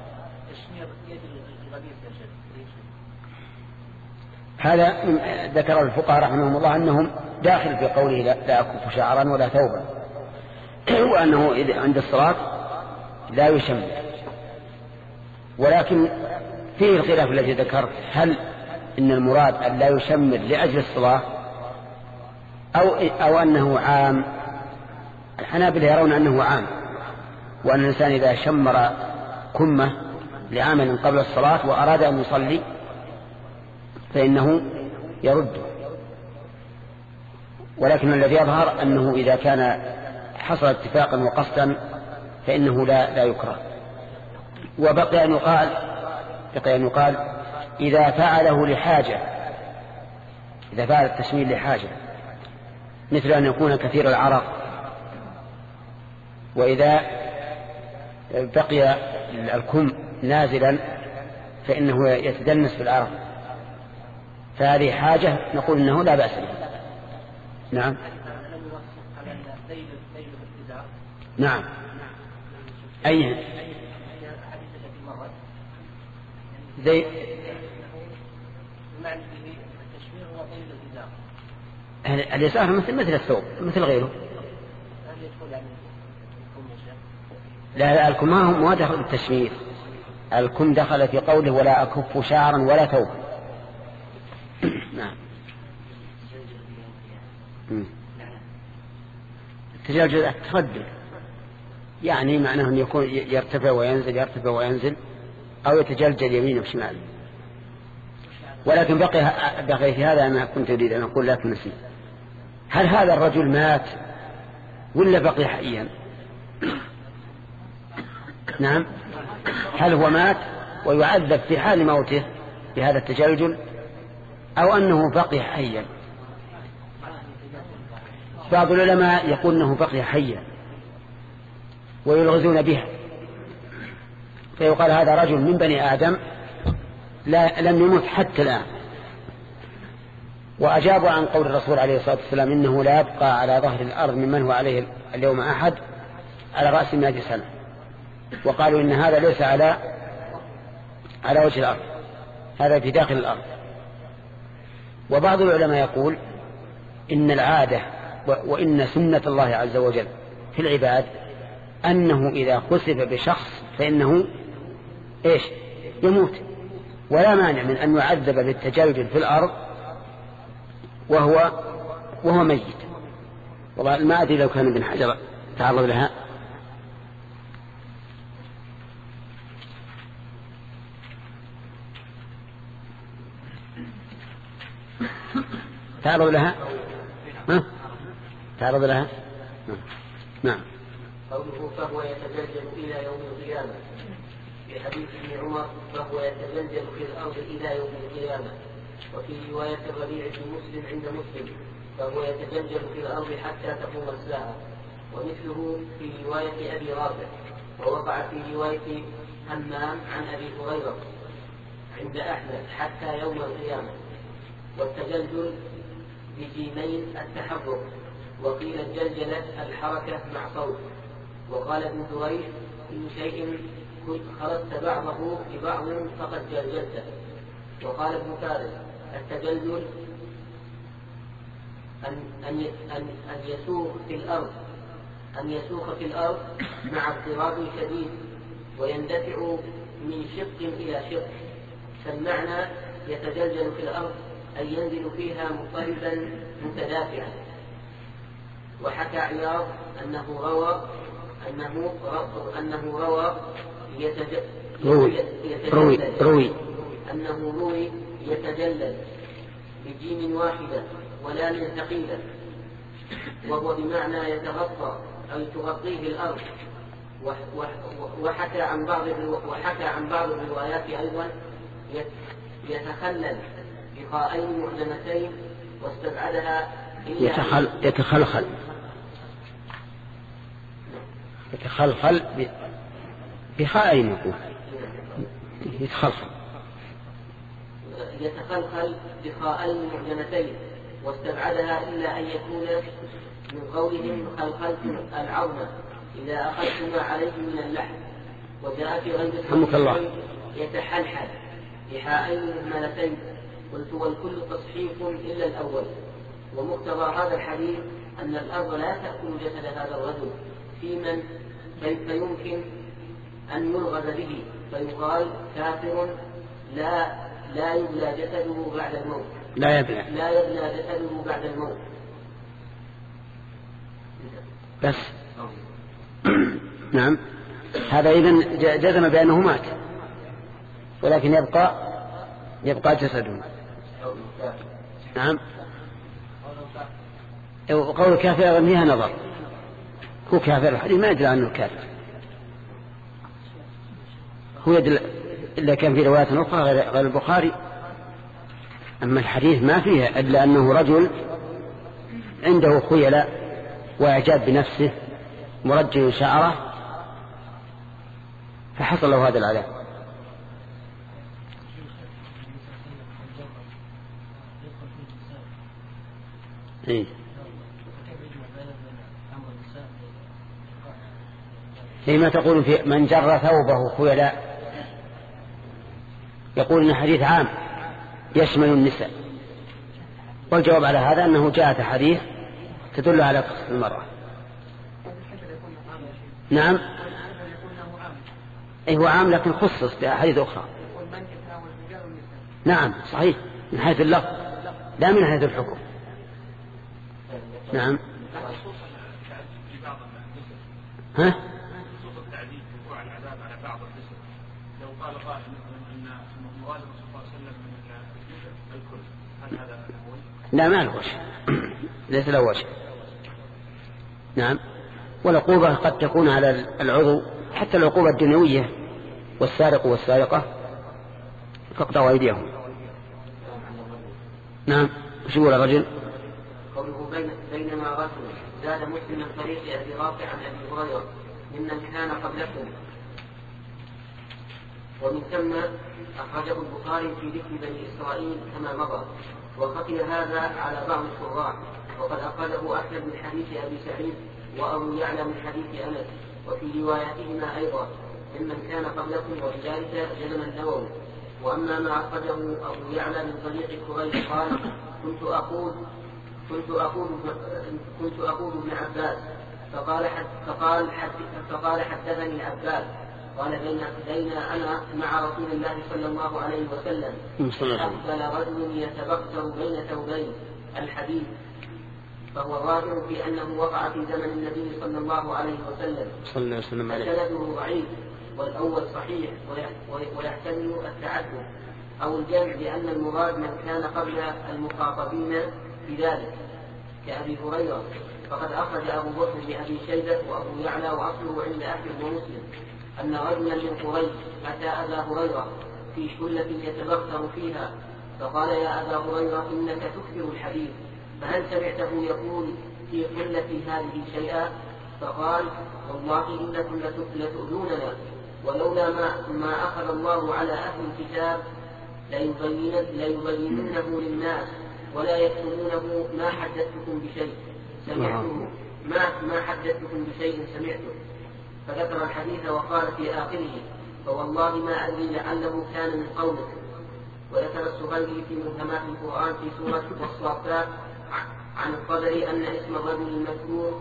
هذا ذكر الفقهاء رحمهم الله أنهم داخل في قوله لا أكف شعرا ولا ثوبا، وأنه عند الصلاة لا يشمل. ولكن فيه الخلاف الذي ذكرت، هل إن المراد أن لا يشمر لأجل الصلاة أو, أو أنه عام. الحنابلة يرون أنه عام، وأن الإنسان إذا شمر كمة لعمل قبل الصلاة وأراد أن يصلي فإنه يرده، ولكن الذي يظهر أنه إذا كان حصل اتفاقا وقصدا فإنه لا, لا يكره. وبقي أن يقال بقي أن يقال إذا فعله لحاجة، إذا فعل التشميل لحاجة مثل أن يكون كثير العرق، وإذا بقي الكم نازلا فإنه يتدنس في العرق، فهذه حاجة نقول إنه لا بأس به. نعم نعم أي زي اليسار مثل مثل الثوب مثل غيره. لا لا الكم ما دخل التشمير، الكم دخل في قوله ولا أكف شعرا ولا ثوب. نعم التجلجل التردد يعني معناه أن يكون يرتفع وينزل يرتفع وينزل أو يتجلجل يمين وشمال. ولكن بقي بقي في هذا أنا كنت أريد أن أقول لكن نسيت، هل هذا الرجل مات ولا بقي حيا؟ نعم، هل هو مات ويعذب في حال موته بهذا التجلجل أو أنه بقي حيا؟ بعض العلماء يقول أنه بقي حيا ويلغزون به، فيقال هذا رجل من بني آدم لا لم يمت حتى الآن. وأجابوا عن قول الرسول عليه الصلاة والسلام إنه لا يبقى على ظهر الأرض ممن هو عليه اليوم أحد على رأس مئة سنة، وقالوا إن هذا ليس على على وجه الأرض، هذا في داخل الأرض. وبعض العلماء يقول إن العادة وإن سنة الله عز وجل في العباد أنه إذا خسف بشخص فإنه إيش يموت، ولا مانع من أن يعذب بالتجلجل في الأرض وهو وهو ميت. والله ما أدري لو كان ابن حجر تعرض لها. تعرض لها ها؟ تعرض لها نعم. قوله فهو يتجلجل إلى يوم القيامة، في حديث ابن عمر فهو يتجلجل في الأرض إلى يوم القيامة. وفي رواية الربيع بن مسلم عند مسلم فهو يتجلجل في الأرض حتى تقوم الساعة. ومثله في رواية أبي رافع، ووقع في رواية همام عن أبي هريرة عند أحمد حتى يوم القيامة. والتجلجل بجيمين التحرك، وقيل الجلجلة الحركة مع صوت. وقال ابن دريد كل شيء خلطت بعضه ببعض فقد جلجلته. وقال ابن فارس التجلجل أن, أن, أن, أن يسوق في الأرض أن يسوق في الأرض مع اضطراب شديد ويندفع من شق إلى شق. فالمعنى يتجلجل في الأرض أن ينزل فيها مضطربا متدافعا. وحكى عياض أنه روى أنه أنه روى روي روي أنه روي يتجلل بجيم واحدة ولا من ثقيلة، وهو بمعنى يتغطى أو تغطيه الأرض. وحكى عن بعض وحكى عن بعض الروايات أيضا يتخلل بخاءين معجمتين واستبعدها يتخل يتخلخل يتخلخل بخاءين يقول يتخلخل يتخلخل بخاءين معجمتين واستبعدها إلا أن يكون من قولهم خلخلت العظم إذا أخذت ما عليه من اللحم. وجاء في غير الصحيحين يتحلحل بحاءين مهملتين. قلت والكل تصحيح إلا الأول. ومقتضى هذا الحديث أن الأرض لا تأكل جسد هذا الرجل في من كيف يمكن أن يلغز به فيقال كافر لا لا يبلى جسده بعد الموت. لا يبلى لا يبلى جسده بعد الموت. بس نعم، هذا إذن جزم بأنه مات، ولكن يبقى يبقى جسده. نعم. وقول الكافر فيها نظر، هو كافر الحديث ما يدل عنه كافر، هو يدل إلا كان في رواية أخرى غير البخاري. أما الحديث ما فيها إلا أنه رجل عنده خيلاء وإعجاب بنفسه مرجل شعره فحصل له هذا العذاب. إيه؟ فيما تقول في من جر ثوبه خيلاء، يقول إن حديث عام يشمل النساء، والجواب على هذا أنه جاءت حديث تدل على قصة المرأة. نعم، أي هو عام لكن خصص بأحاديث أخرى. نعم صحيح، من حيث اللفظ لا من حيث الحكم. نعم. ها؟ لا ما له وجه، ليس له وجه. نعم. والعقوبة قد تكون على العضو، حتى العقوبة الدنيوية، والسارق والسارقة فاقطعوا أيديهم. نعم. وش يقول الرجل؟ قوله بينما رجل زاد مسلم من طريق أبي رافع عن أبي هريرة ممن كان قبلكم، ومن ثم أخرجه البخاري في ذكر بني إسرائيل كما مضى، وخفي هذا على بعض الشراح، وقد أخرجه أحمد من حديث أبي سعيد وأبو يعلى من حديث أنس، وفي رواياتهما أيضا ممن كان قبلكم، وبذلك جزم النووي. وأما ما أخرجه أبو يعلى من طريق كريب قال كنت أقول كنت أقول كنت أقول ابن عباس فقال حد فقال حد فقال حدثني عباس قال بين بين أنا مع رسول الله صلى الله عليه وسلم أقبل رجل يتبختر بين ثوبين الحديث، فهو ظاهر في أنه وقع في زمن النبي صلى الله عليه وسلم، فسنده ضعيف، والأول صحيح ويحتمل التعدد أو الجمع، لأن المراد من كان قبل المخاطبين بذلك كأبي هريرة. فقد أخرج أبو بكر بأبي شيبة وأبو يعلى وأصله عند أحمد ومسلم أن رجلا من قريش أتى أبا هريرة في شلة يتبختر فيها، فقال يا أبا هريرة إنك تكثر الحديث، فهل سمعته يقول في قلة هذه شيئا؟ فقال والله إنكم لتؤذوننا، ولولا ما, ما أخذ الله على أهل الكتاب ليبيننه للناس ولا يكتمونه ما حدثتكم بشيء سمعته ما, ما حدثتكم بشيء سمعته. فذكر الحديث وقال في آخره فوالله ما أدري لعله كان من قومك. وذكر السهيلي في مهمات القرآن في سورة الصافات عن الطبري أن اسم الرجل المذكور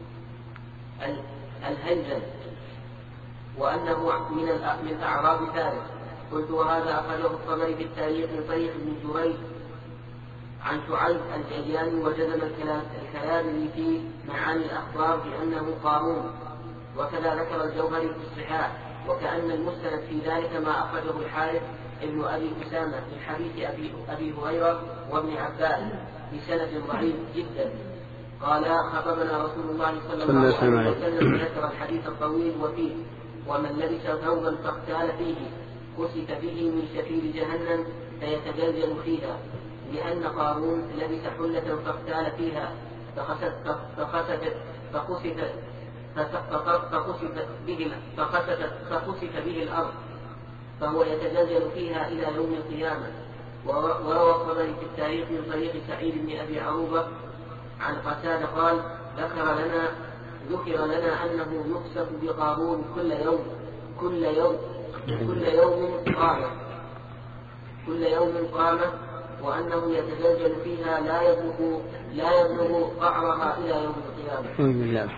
الهيزل، وأنه من من أعراب فارس. قلت وهذا أخرجه الطبري بالتاريخ من طريق ابن جريج عن شعيب الجياني، وجزم الكلام في معاني الأخبار بأنه قارون. وكذا ذكر الجوهري في الصحاح، وكأن المستند في ذلك ما أخرجه الحارث ابن أبي أسامة من حديث أبي, أبي هريرة وابن عباس بسند ضعيف جدا. قال خطبنا رسول الله صلى الله عليه وسلم ذكر الحديث الطويل وفيه ومن لبس ثوبا فاغتال فيه كسف به من شفير جهنم فيتجلجل فيها، لأن قارون لبس حلة فاغتال فيها فخسفت فخسفت فخسفت فخسفت به فخسفت فخسف به الأرض فهو يتجلجل فيها إلى يوم القيامة. وروى الطبري في التاريخ من طريق سعيد بن أبي عروبة عن قتادة قال ذكر لنا ذكر لنا أنه يخسف بقارون كل يوم كل يوم كل يوم قامة كل يوم قامة وأنه يتجلجل فيها لا يبلغ لا يبلغ قعرها إلى يوم القيامة.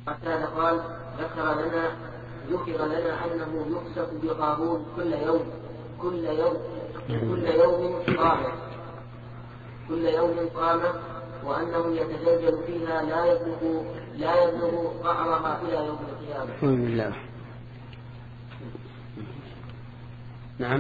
قتادة قال ذكر لنا ذكر لنا أنه يقسف بقارون كل يوم كل يوم كل يوم قامة كل يوم قامة وأنه يتجلجل فيها لا يبلغ لا يبلغ قعرها إلى يوم القيامة. الله. نعم.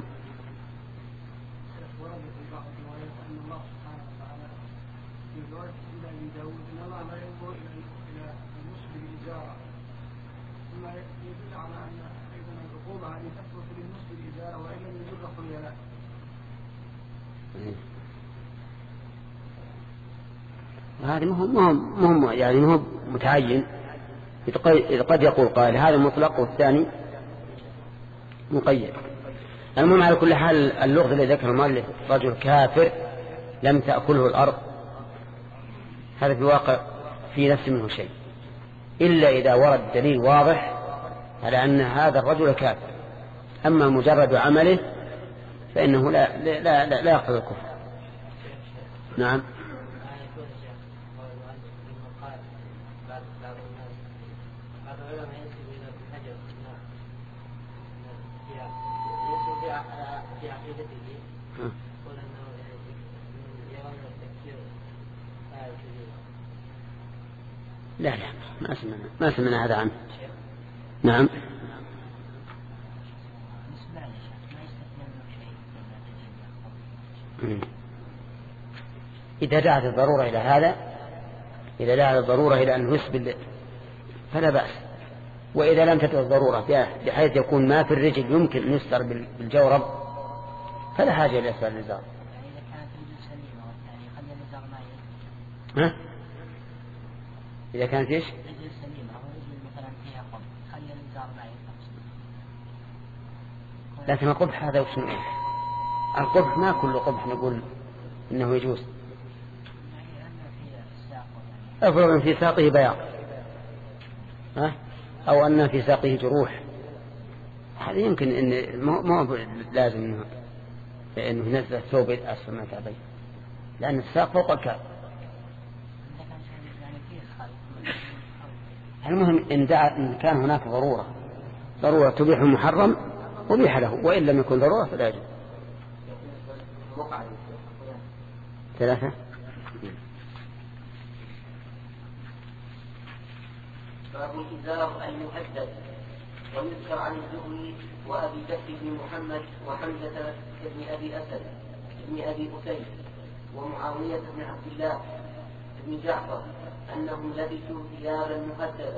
هذا مهم مهم مهم يعني مهم متعين. إذا قد يقول قائل هذا مطلق والثاني مقيد. المهم على كل حال اللغز الذي ذكره المؤلف رجل كافر لم تأكله الأرض هذا في الواقع في نفس منه شيء إلا إذا ورد دليل واضح على أن هذا الرجل كافر. أما مجرد عمله فإنه لا لا لا, لا يقتضي الكفر. نعم. لا لا ما سمعنا ما سمعنا هذا عنه. نعم. إذا دعت الضرورة إلى هذا إذا دعت الضرورة إلى أن يسبل فلا بأس. وإذا لم تدع الضرورة بحيث يكون ما في الرجل يمكن أن يستر بالجورب فلا حاجة إلى إسبال الإزار. ها؟ إذا كانت إيش؟ رجل سليمة أو رجل مثلا فيها قبح خلي الإزار ما ينقص. لكن القبح هذا وش نقول؟ القبح ما كل قبح نقول إنه يجوز. أفرض في ساقه بياض ها؟ أو أن في ساقه جروح هذا يمكن إن مو لازم إنه إنه ينزل الثوب أسفل من الكعبين لأن الساق فوق الكعب. المهم إن, إن كان هناك ضرورة ضرورة تبيح المحرم أبيح له وإن لم يكن ضرورة فلا يجوز. ثلاثة. باب الإزار المحدد. ويذكر عن الزهري وأبي بكر بن محمد وحمزة بن أبي أسد بن أبي أسيد ومعاوية بن عبد الله بن جعفر أنهم لبسوا ثيابا مهدبة.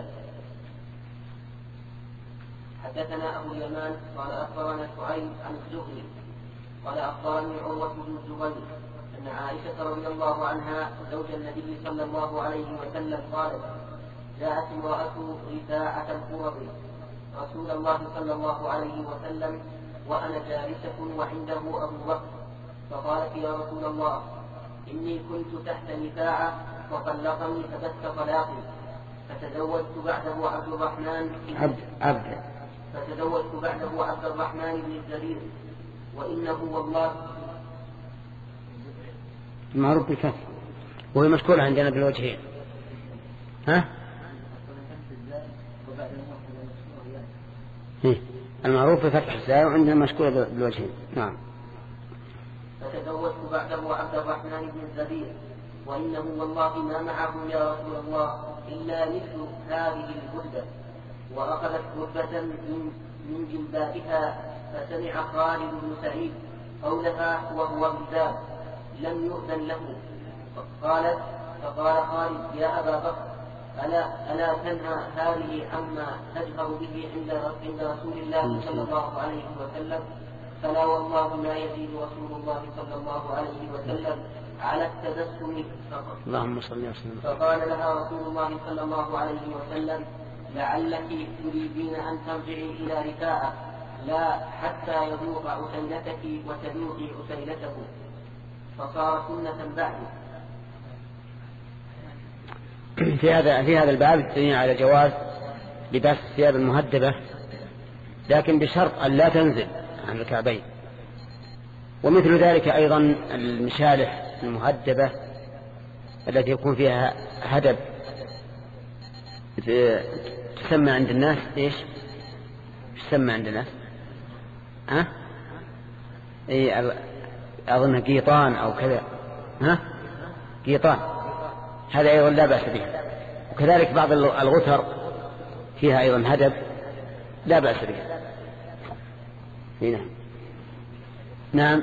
حدثنا أبو اليمان قال أخبرنا شعيب عن الزهري قال أخبرني عروة بن الزبير أن عائشة رضي الله عنها زوج النبي صلى الله عليه وسلم قالت جاءت امرأة رفاعة القرظ رسول الله صلى الله عليه وسلم وأنا جالسة وعنده أبو بكر فقالت يا رسول الله إني كنت تحت رفاعة فطلقني فبت طلاقي فتزوجت بعده عبد الرحمن عبد عبد فتزوجت بعده عبد الرحمن بن الزبير وإنه والله معروف بكثر وهي مشكورة عندنا بالوجهين. ها إيه؟ المعروف بفتح الزاي وعندنا مشكورة بالوجهين. نعم. فتزوجت بعده عبد الرحمن بن الزبير وإنه والله ما معهم يا رسول الله إلا مثل هذه البردة وأخذت بردة من, من جلبابها فسمع خالد بن سعيد قولها وهو بذاب لم يؤذن له قالت فقال خالد يا أبا بكر ألا, ألا تنهى هذه عما تجهر به عند, عند رسول الله صلى الله عليه وسلم فلا والله ما يزيد رسول الله صلى الله عليه وسلم على التبسم فقط. اللهم صل وسلم. فقال لها رسول الله صلى الله عليه وسلم لعلك تريدين أن ترجعي إلى رفاعة لا حتى يذوق عسيلتك وتذوقي عسيلته فصار سنة بعد. في هذا في هذا الباب الدليل على جواز لباس الثياب المهدبة لكن بشرط أن لا تنزل عن الكعبين. ومثل ذلك أيضا المشالح المهدبة التي يكون فيها هدب تسمى عند الناس إيش تسمى عند الناس ها إيه أظن قيطان أو كذا ها قيطان هذا أيضا لا بأس به. وكذلك بعض الغتر فيها أيضا هدب لا بأس به. هنا نعم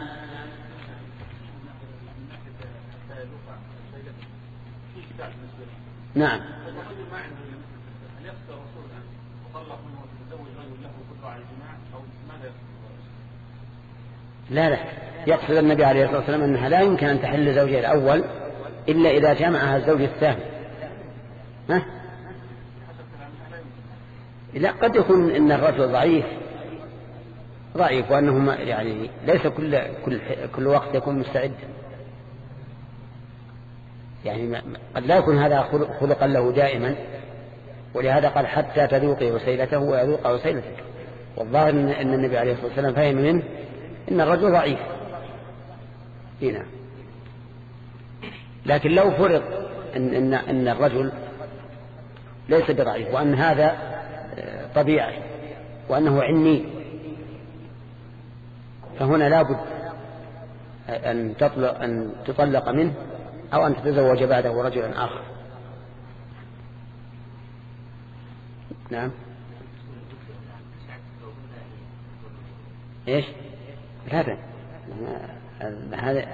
نعم لا لا يقصد النبي عليه الصلاة والسلام أنها لا يمكن أن تحل زوجها الأول إلا إذا جمعها الزوج الثاني. ها؟ لا قد يكون إن الرجل ضعيف ضعيف وأنه يعني ليس كل كل كل وقت يكون مستعد يعني قد لا يكون هذا خلقا له دائما ولهذا قال حتى تذوقي وسيلته ويذوق وسيلتك. والظاهر أن النبي عليه الصلاة والسلام فهم منه إن الرجل ضعيف هنا. لكن لو فرض إن, إن, إن الرجل ليس بضعيف وأن هذا طبيعي وأنه عني فهنا لابد أن تطلق, أن تطلق منه أو أن تتزوج بعده رجلا آخر. نعم إيش هذا هذا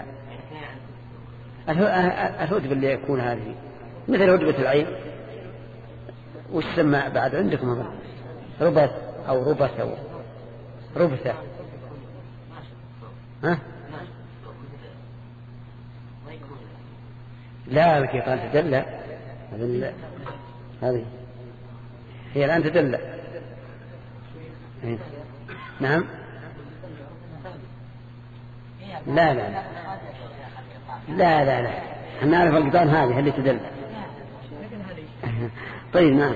الهدبة اللي يكون هذه مثل هدبة العين والسماء بعد عندكم ربث أو ربث أو ربثة ها لا لكي قال تدلى هذه هي الآن تدلى. نعم لا لا لا لا لا لا نعرف القطان هذه اللي تدل. طيب نعم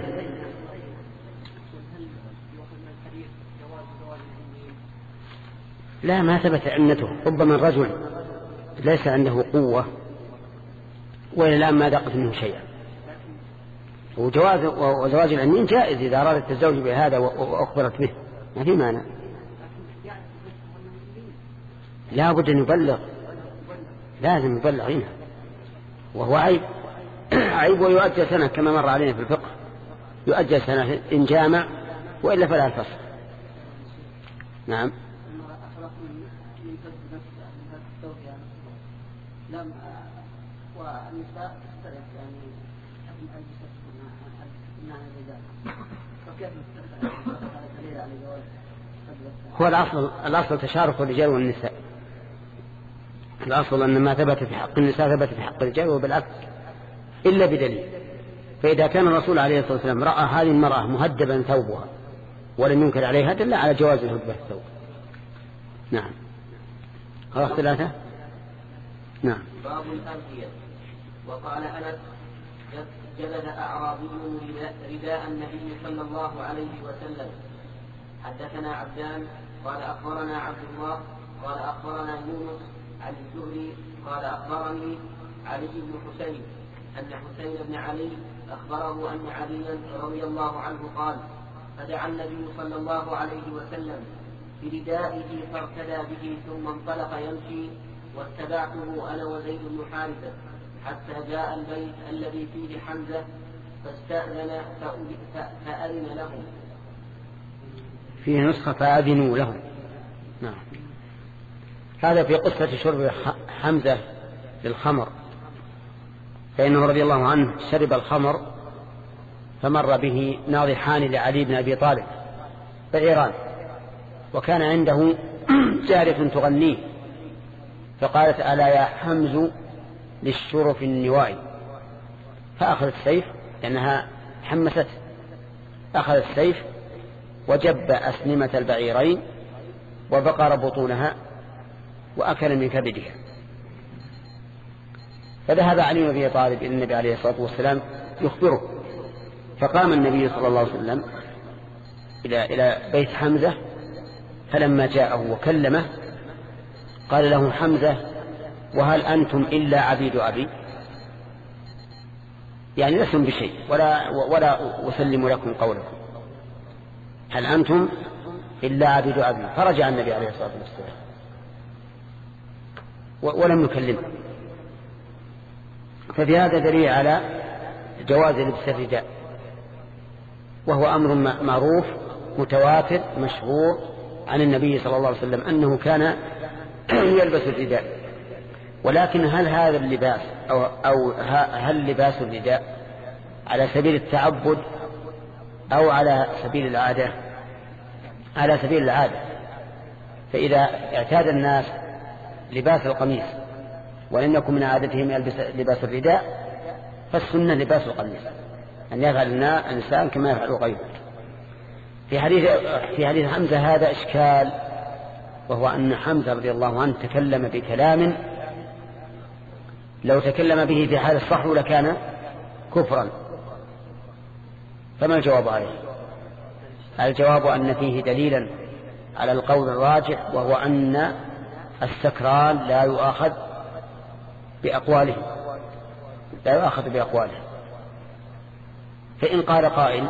لا ما ثبت عنته. ربما الرجل ليس عنده قوة وإلى الآن ما دقت منه شيئا. وجواز وزواج العنين جائز إذا أرادت الزوج بهذا وأخبرت به ما في مانع. لا بد أن يبلغ لازم يبلغ هنا وهو عيب عيب ويؤجل سنة كما مر علينا في الفقه يؤجل سنة إن جامع وإلا فلا الفصل. نعم لم والنساء تختلف يعني عن الرجال فكيف دليل على جواز هو الأصل الأصل تشارك الرجال والنساء. الأصل أن ما ثبت في حق النساء ثبت في حق الرجال وبالعكس إلا بدليل. فإذا كان الرسول عليه الصلاة والسلام رأى هذه المرأة مهدبا ثوبها ولم ينكر عليها دل على جواز الهدبة الثوب. نعم خلاص ثلاثة. نعم باب الأرضية. وقال أنس جلد أعرابي رداء النبي صلى الله عليه وسلم. حدثنا عبدان قال أخبرنا عبد الله قال أخبرنا يونس عن الزهري قال أخبرني علي بن حسين أن حسين بن علي أخبره أن عليا رضي الله عنه قال فدعا النبي صلى الله عليه وسلم بردائه فارتدى به ثم انطلق يمشي واتبعته أنا وزيد بن حارثة حتى جاء البيت الذي فيه حمزة فاستأذن فأذن له. فيه نسخة فأذنوا له. نعم هذا في قصة شرب حمزة للخمر فإنه رضي الله عنه شرب الخمر فمر به ناضحان لعلي بن أبي طالب بعيران وكان عنده جارية تغنيه فقالت ألا يا حمز للشرف النوائي فأخذ السيف لأنها حمست أخذ السيف وجب أسنمة البعيرين وبقر بطونها وأكل من كبدها. فذهب علي بن أبي طالب إلى النبي عليه الصلاة والسلام يخبره فقام النبي صلى الله عليه وسلم إلى إلى بيت حمزة فلما جاءه وكلمه قال له حمزة وهل أنتم إلا عبيد أبي يعني لستم بشيء ولا, ولا أسلم لكم قولكم، هل أنتم إلا عبيد عبيد. فرجع النبي عليه الصلاة والسلام ولم يكلمه. ففي هذا دليل على جواز لبس الرداء، وهو أمر معروف متواتر مشهور عن النبي صلى الله عليه وسلم أنه كان يلبس الرداء. ولكن هل هذا اللباس أو, أو هل لباس الرداء على سبيل التعبد أو على سبيل العادة؟ على سبيل العادة. فإذا اعتاد الناس لباس القميص ولم يكن من عادتهم لباس الرداء فالسنة لباس القميص، أن يفعل الإنسان كما يفعل غيره. في حديث في حديث حمزة هذا إشكال، وهو أن حمزة رضي الله عنه تكلم بكلام لو تكلم به في حال الصحو لكان كفرا، فما الجواب عليه؟ الجواب أن فيه دليلا على القول الراجح، وهو أن السكران لا يؤاخذ بأقواله لا يؤاخذ بأقواله. فإن قال قائل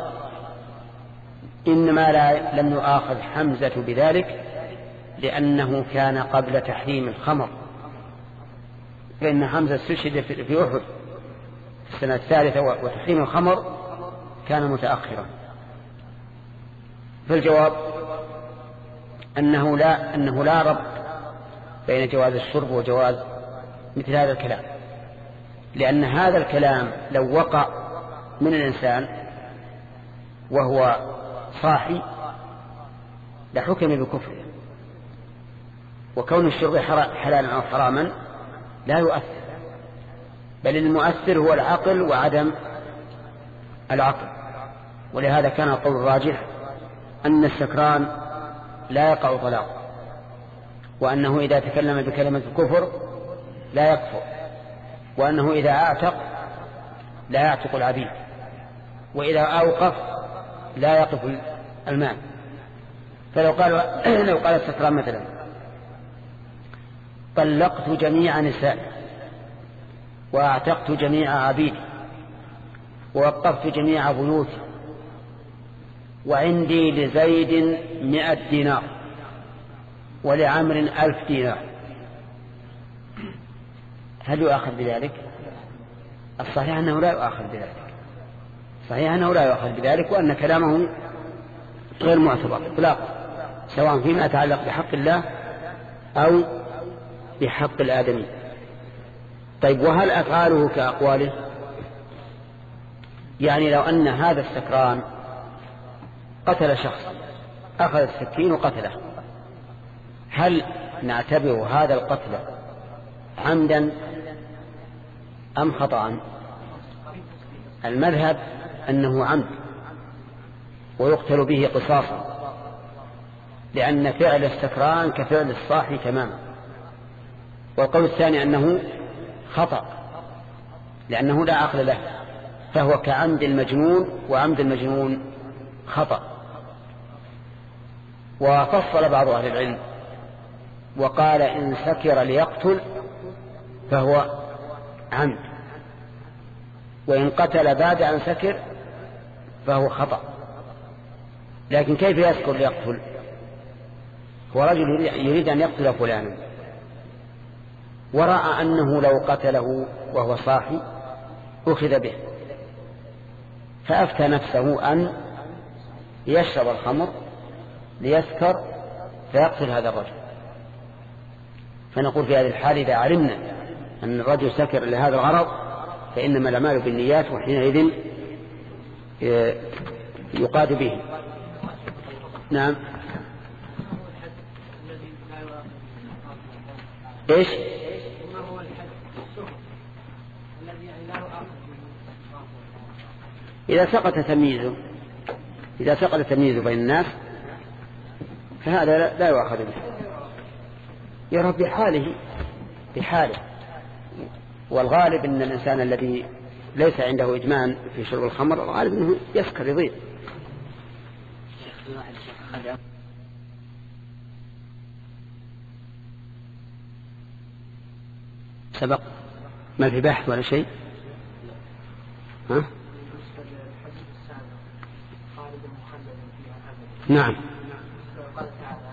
إنما لا لم يؤاخذ حمزة بذلك لأنه كان قبل تحريم الخمر، فإن حمزة استشهد في أحد في السنة الثالثة وتحريم الخمر كان متأخرا. فالجواب أنه لا, أنه لا ربط بين جواز الشرب وجواز مثل هذا الكلام، لأن هذا الكلام لو وقع من الإنسان وهو صاحي لحكم بكفره، وكون الشرب حلالا أو حراما لا يؤثر، بل المؤثر هو العقل وعدم العقل. ولهذا كان القول الراجح أن السكران لا يقع طلاق، وأنه إذا تكلم بكلمة الكفر لا يكفر، وأنه إذا أعتق لا يعتق العبيد، وإذا أوقف لا يقف المال. فلو قال لو قال السكران مثلا طلقت جميع نسائي وأعتقت جميع عبيدي ووقفت جميع بيوتي وعندي لزيد مئة دينار ولعمر ألف دينار، هل يؤاخذ بذلك؟ الصحيح أنه لا يؤاخذ بذلك، صحيح أنه لا يؤاخذ بذلك، وأن كلامه غير معتبر إطلاقا، سواء فيما يتعلق بحق الله أو بحق الآدمي. طيب، وهل أفعاله كأقواله؟ يعني لو أن هذا السكران قتل شخص، أخذ السكين وقتله، هل نعتبر هذا القتل عمدا أم خطأ؟ المذهب أنه عمد ويقتل به قصاصا، لأن فعل السكران كفعل الصاحي تماما. والقول الثاني أنه خطأ لأنه لا عقل له، فهو كعمد المجنون، وعمد المجنون خطأ. وفصل بعض أهل العلم وقال إن سكر ليقتل فهو عمد، وإن قتل بعد أن سكر فهو خطأ. لكن كيف يسكر ليقتل؟ هو رجل يريد أن يقتل فلانا ورأى أنه لو قتله وهو صاحي أخذ به، فأفتى نفسه أن يشرب الخمر ليسكر فيقتل هذا الرجل. فنقول في هذه الحال إذا علمنا أن الرجل سكر لهذا الغرض فإنما الأعمال بالنيات، وحينئذ يقاد به. نعم. إيش؟ إذا سقط تمييزه إذا سقط تمييزه بين الناس فهذا لا يؤخذ به، يرى بحاله بحاله. والغالب أن الإنسان الذي ليس عنده إدمان في شرب الخمر الغالب أنه يسكر يضيع. سبق ما في بحث ولا شيء. ها؟ الحديث السابق خالد مخلد فيها أبدا. نعم. قال تعالى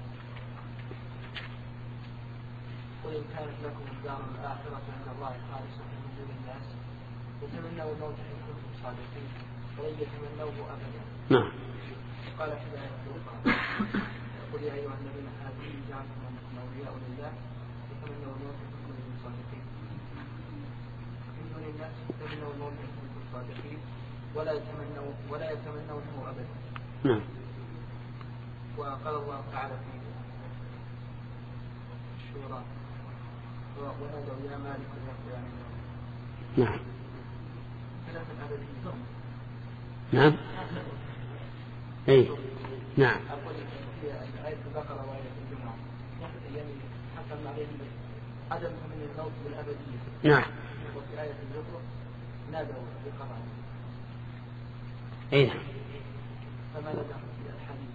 قل إن كانت لكم الدار الآخرة عند الله خالصة من دون الناس وتمنوا الموت إن كنتم صادقين ولن يتمنوه أبدا. نعم. قال في الآية الأخرى قل يا أيها الذين آمنوا إن جعلتم أنكم أولياء لله وتمنوا الموت إن كنتم صادقين من دون الناس تمنوا الموت إن كنتم صادقين ولا يتمنوا ولا يتمنونه أبدا. نعم. وقال الله تعالى في الشورى ونادوا يا مالك ليقضي علينا. نعم. ثلاثة أبدا. نعم. أي نعم. أقول في آية البقرة وآية الجمعة يعني حكم عليهم عدم من الموت بالأبدية. نعم. وفي آية الزخرف نادوا بقرة. أي نعم. فماذا دخل في الحديث؟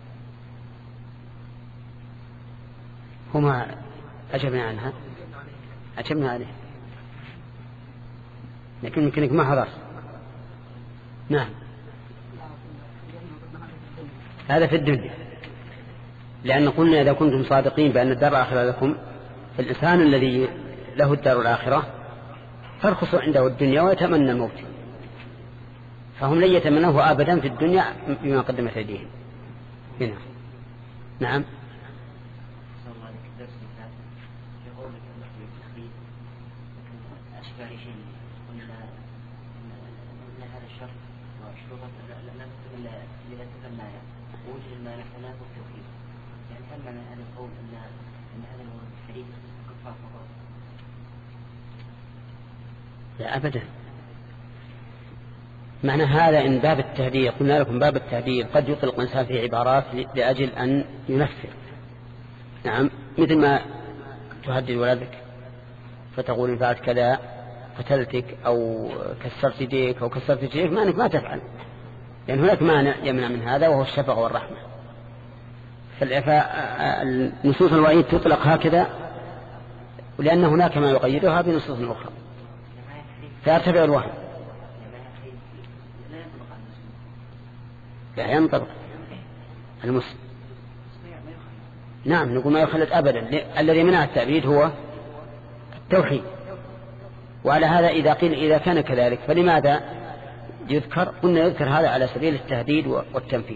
هما أجبنا عنها أجبنا عليه لكن يمكنك ما حضرت. نعم. هذا في الدنيا لأن قلنا إذا كنتم صادقين بأن الدار الآخرة لكم فالإنسان الذي له الدار الآخرة ترخص عنده الدنيا ويتمنى الموت فهم لن يتمنوه أبدا في الدنيا بما قدمت أيديهم هنا. نعم. لا أبدا. معنى هذا إن باب التهديد قلنا لكم باب التهديد قد يطلق الإنسان في عبارات لأجل أن ينفر. نعم. مثل ما تهدد ولدك فتقول إن فعلت كذا قتلتك أو كسرت يديك أو كسرت يديك ما أنك ما تفعل لأن هناك مانع يمنع من هذا وهو الشفقة والرحمة. فالنصوص الوعيد تطلق هكذا ولأن هناك ما يقيدها بنصوص أخرى فيرتفع الوهم. لا ينطبق المسلم. نعم نقول ما يخلد أبدا. الذي منع التأبيد هو التوحيد. وعلى هذا إذا قيل إذا كان كذلك فلماذا يذكر؟ قلنا يذكر هذا على سبيل التهديد والتنفير.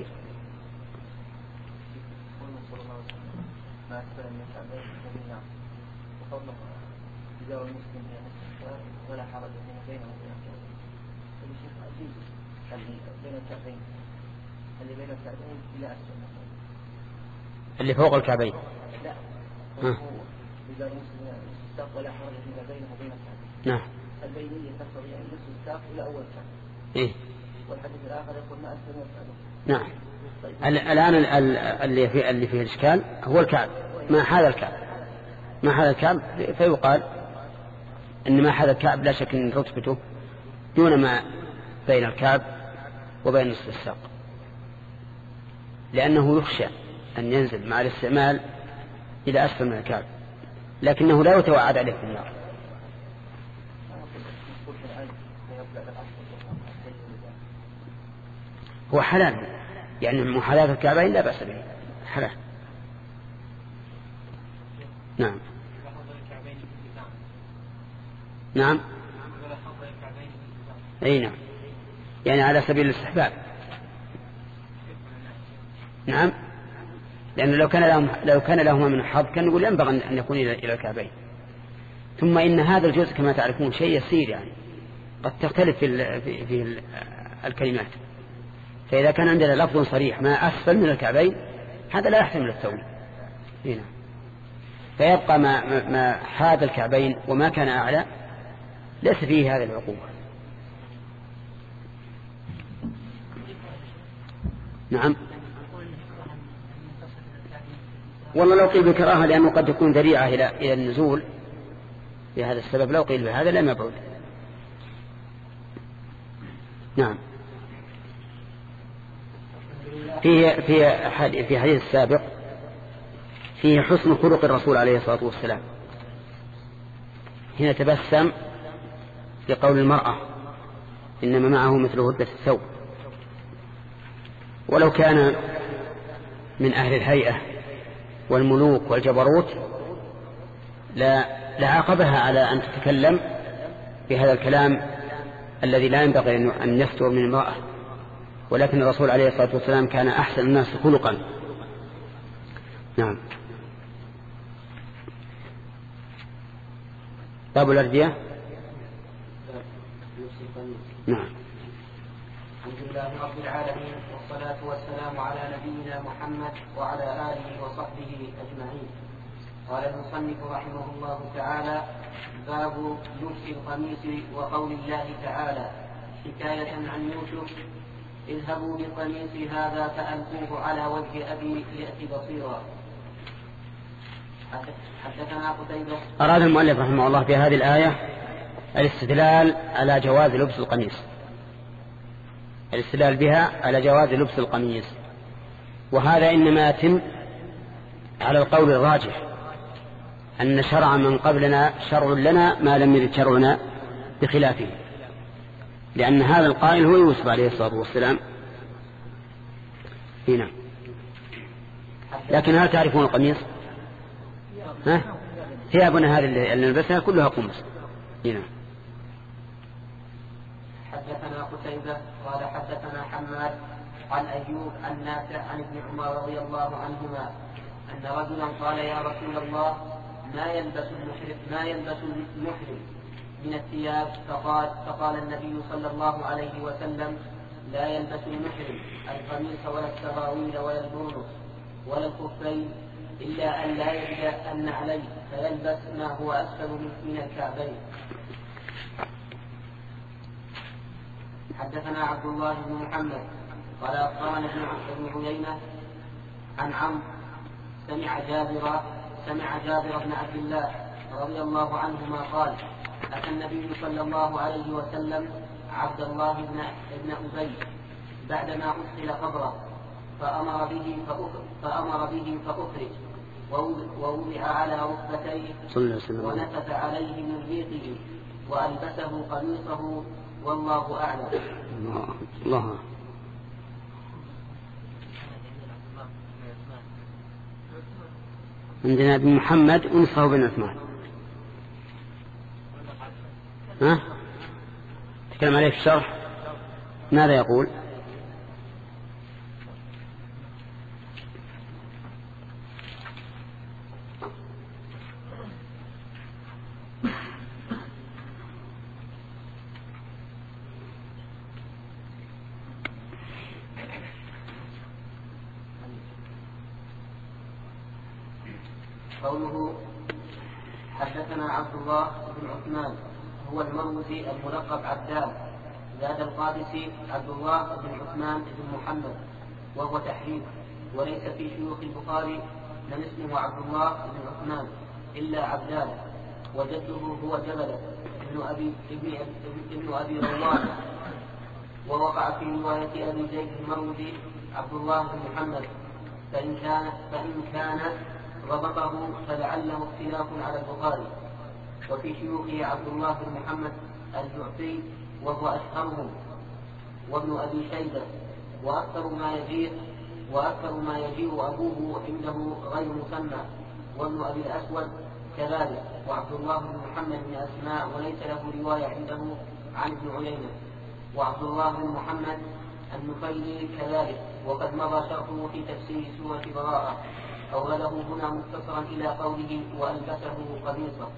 اللي فوق الكعبين. لا. ها. ولا حرج فيما بينه وبين الكعبين. نعم. البينية تقتضي أن نصف الساق إلى أول الكعبة. إيه. والحديث الآخر يقول ما أسفل والكعبة. نعم. الآن اللي فيه اللي فيه الإشكال هو الكعب ما حال الكعب ما حال الكعب فيقال إن ما حال الكعب لا شك أن رتبته دون ما بين الكعب وبين نصف الساق لأنه يخشى أن ينزل مع الاستعمال إلى أسفل من الكعب لكنه لا يتوعد عليه في النار. هو حلال يعني محاذاة الكعبين لا بأس به حلال. نعم. نعم. أي نعم يعني على سبيل الاستحباب. نعم لأنه لو كان لهم لو كان لهما من الحظ كان يقول ينبغي أن يكون إلى إلى الكعبين. ثم إن هذا الجزء كما تعرفون شيء يسير يعني قد تختلف في في, في الكلمات فإذا كان عندنا لفظ صريح ما أسفل من الكعبين هذا لا يحتمل التأويل هنا فيبقى ما ما حاد الكعبين وما كان أعلى ليس فيه هذه العقوبة. نعم. والله لو قيل بكراهة لأنه قد تكون ذريعة إلى إلى النزول بهذا السبب لو قيل بهذا لم يبعد. نعم. في في في حديث السابق فيه حسن خلق الرسول عليه الصلاة والسلام. هنا تبسم في قول المرأة إنما معه مثل هدة الثوب. ولو كان من أهل الهيئة والملوك والجبروت لا لعاقبها على أن تتكلم بهذا الكلام الذي لا ينبغي أن يصدر من امرأة، ولكن الرسول عليه الصلاة والسلام كان أحسن الناس خلقا. نعم. باب الأردية. نعم. الحمد لله رب العالمين، والصلاة والسلام على نبينا محمد وعلى آله وصحبه أجمعين. قال المصنف رحمه الله تعالى: باب لبس القميص وقول الله تعالى حكاية عن يوسف: اذهبوا بقميص هذا فألقوه على وجه أبي يأتي بصيرا. حدثنا قتيبة. أراد المؤلف رحمه الله في هذه الآية الاستدلال على جواز لبس القميص، الاستدلال بها على جواز لبس القميص، وهذا إنما يتم على القول الراجح أن شرع من قبلنا شرع لنا ما لم يرد شرعنا بخلافه، لأن هذا القائل هو يوسف عليه الصلاة والسلام. هنا لكن هل تعرفون القميص؟ ها؟ ثيابنا هذه اللي نلبسها كلها قمص. هنا حدثنا قتيبة قال حدثنا حماد عن أيوب عن نافع عن ابن عمر رضي الله عنهما أن رجلا قال: يا رسول الله، ما يلبس المحرم ما يلبس المحرم من الثياب؟ فقال فقال النبي صلى الله عليه وسلم: لا يلبس المحرم القميص ولا السراويل ولا البرنس ولا الخفين إلا أن لا يجد أن عليه، فيلبس ما هو أسفل من الكعبين. حدثنا عبد الله بن محمد قال أخبرنا ابن عيينة عن عمرو سمع جابر سمع جابر بن عبد الله رضي الله عنهما قال: أتى النبي صلى الله عليه وسلم عبد الله بن ابن أبي بعدما أدخل قبره فأمر به فأمر به فأخرج ووضع على ركبتيه ونفث عليه من ريقه وألبسه قميصه والله أعلم. الله, الله. عندنا ابن محمد ونصفه بن عثمان. ها؟ تكلم عليه في الشرح ماذا يقول؟ قوله حدثنا عبد الله بن عثمان هو المروزي الملقب عبدان، زاد القادسي عبد الله بن عثمان بن محمد وهو تحريف، وليس في شيوخ البخاري من اسمه عبد الله بن عثمان إلا عبدان، وجده هو جبلة ابن أبي ابن ابن أبي رواه، ووقع في رواية أبي زيد المروزي عبد الله بن محمد، فإن كان فإن كان ربطه فلعله اختلاف على البخاري. وفي شيوخه عبد الله بن محمد الجعفي وهو أشهرهم، وابن أبي شيبة، وأكثر ما يجيء وأكثر ما يجيء أبوه عنده غير مسمى، وابن أبي الأسود كذلك، وعبد الله بن محمد بن أسماء وليس له رواية عنده عن ابن عيينة، وعبد الله بن محمد النفيلي كذلك، وقد مضى شرحه في تفسير سورة براءة، أورده هنا مختصرا إلى قوله وألبسه قميصا،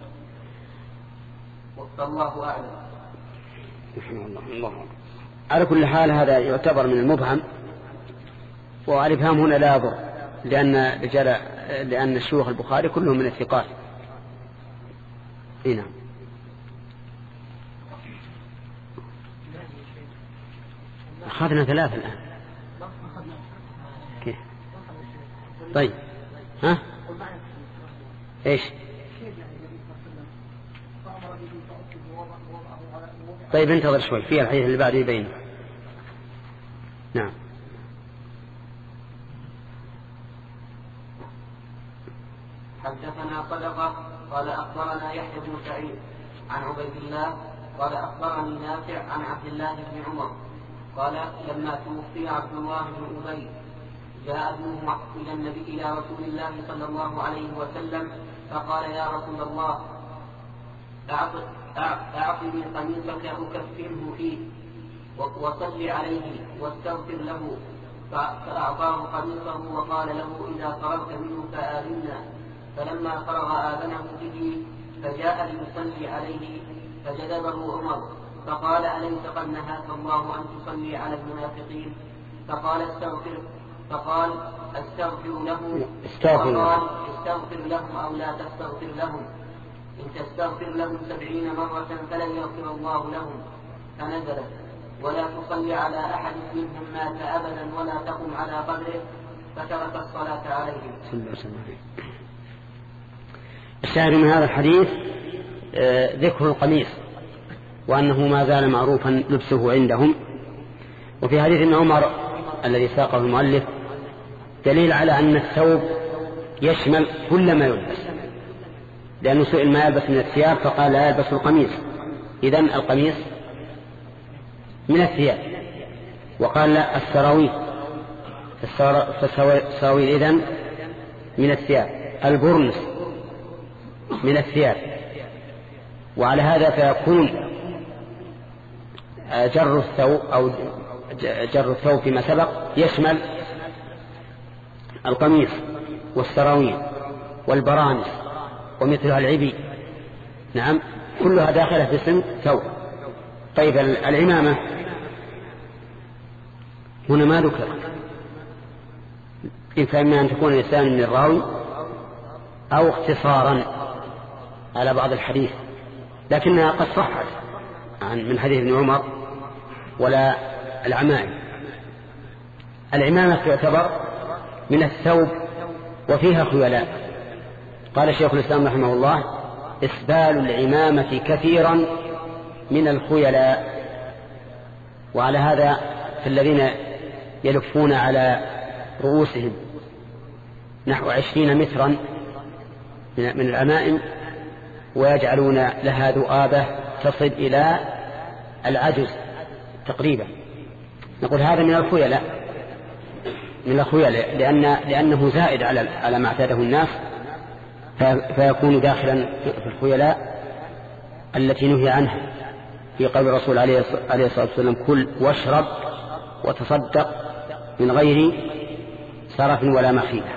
والله أعلم. الله. على كل حال هذا يعتبر من المبهم، والإبهام هنا لا يضر، لأن رجال لأن الشيوخ البخاري كلهم من الثقات. هنا أخذنا ثلاثة الآن. كيف؟ طيب ها ايش؟ طيب انتظر شوي في الحديث اللي بعده يبين. نعم. حدثنا صدقة قال أخبرنا يحيى بن سعيد عن عبيد الله قال أخبرني نافع عن عبد الله بن عمر قال لما توفي عبد الله بن أبي جاء ابنه إلى النبي إلى رسول الله صلى الله عليه وسلم فقال يا رسول الله أعطني قميصك أكفنه فيه وصل عليه واستغفر له، فأعطاه قميصه وقال له إذا فرغت منه فآذنا، فلما فرغ آذنه به فجاء ليصلي عليه فجذبه عمر فقال أليس قد نهاك الله أن تصلي على المنافقين؟ فقال استغفر فقال استغفر له فقال استغفر لهم أو لا تستغفر لهم، إن تستغفر لهم سبعين مرة فلن يغفر الله لهم، فنزلت ولا تصلي على أحد منهم مات أبدا ولا تقم على قبره، فترك الصلاة عليهم. الشاهد من هذا الحديث ذكر القميص وأنه ما زال معروفا لبسه عندهم. وفي حديث ابن عمر الذي ساقه المؤلف دليل على أن الثوب يشمل كل ما يلبس، لأنه سئل ما يلبس من الثياب فقال لا يلبس القميص، إذن القميص من الثياب. وقال لا السراويل فالسراويل إذن من الثياب، البرنس من الثياب. وعلى هذا فيكون جر الثوب أو جر الثوب فيما سبق يشمل القميص والسراويل والبرانس ومثلها العبي، نعم كلها داخلة في اسم ثوب. طيب العمامة هنا ما ذكر، إما أن تكون لسان من الراوي أو اختصارا على بعض الحديث، لكنها قد صحت من حديث ابن عمر. ولا العمائم، العمامة تعتبر من الثوب وفيها خيلاء. قال شيخ الإسلام رحمه الله إسبال العمامة كثيرا من الخيلاء. وعلى هذا فالذين يلفون على رؤوسهم نحو عشرين مترا من العمائم ويجعلون لها ذؤابة تصل إلى العجز تقريبا، نقول هذا من الخيلاء من الخيلاء لأن لأنه زائد على على ما اعتاده الناس، فيكون داخلا في الخيلاء التي نهي عنها في قول الرسول عليه الصلاة والسلام كل واشرب وتصدق من غير سرف ولا مخيلة.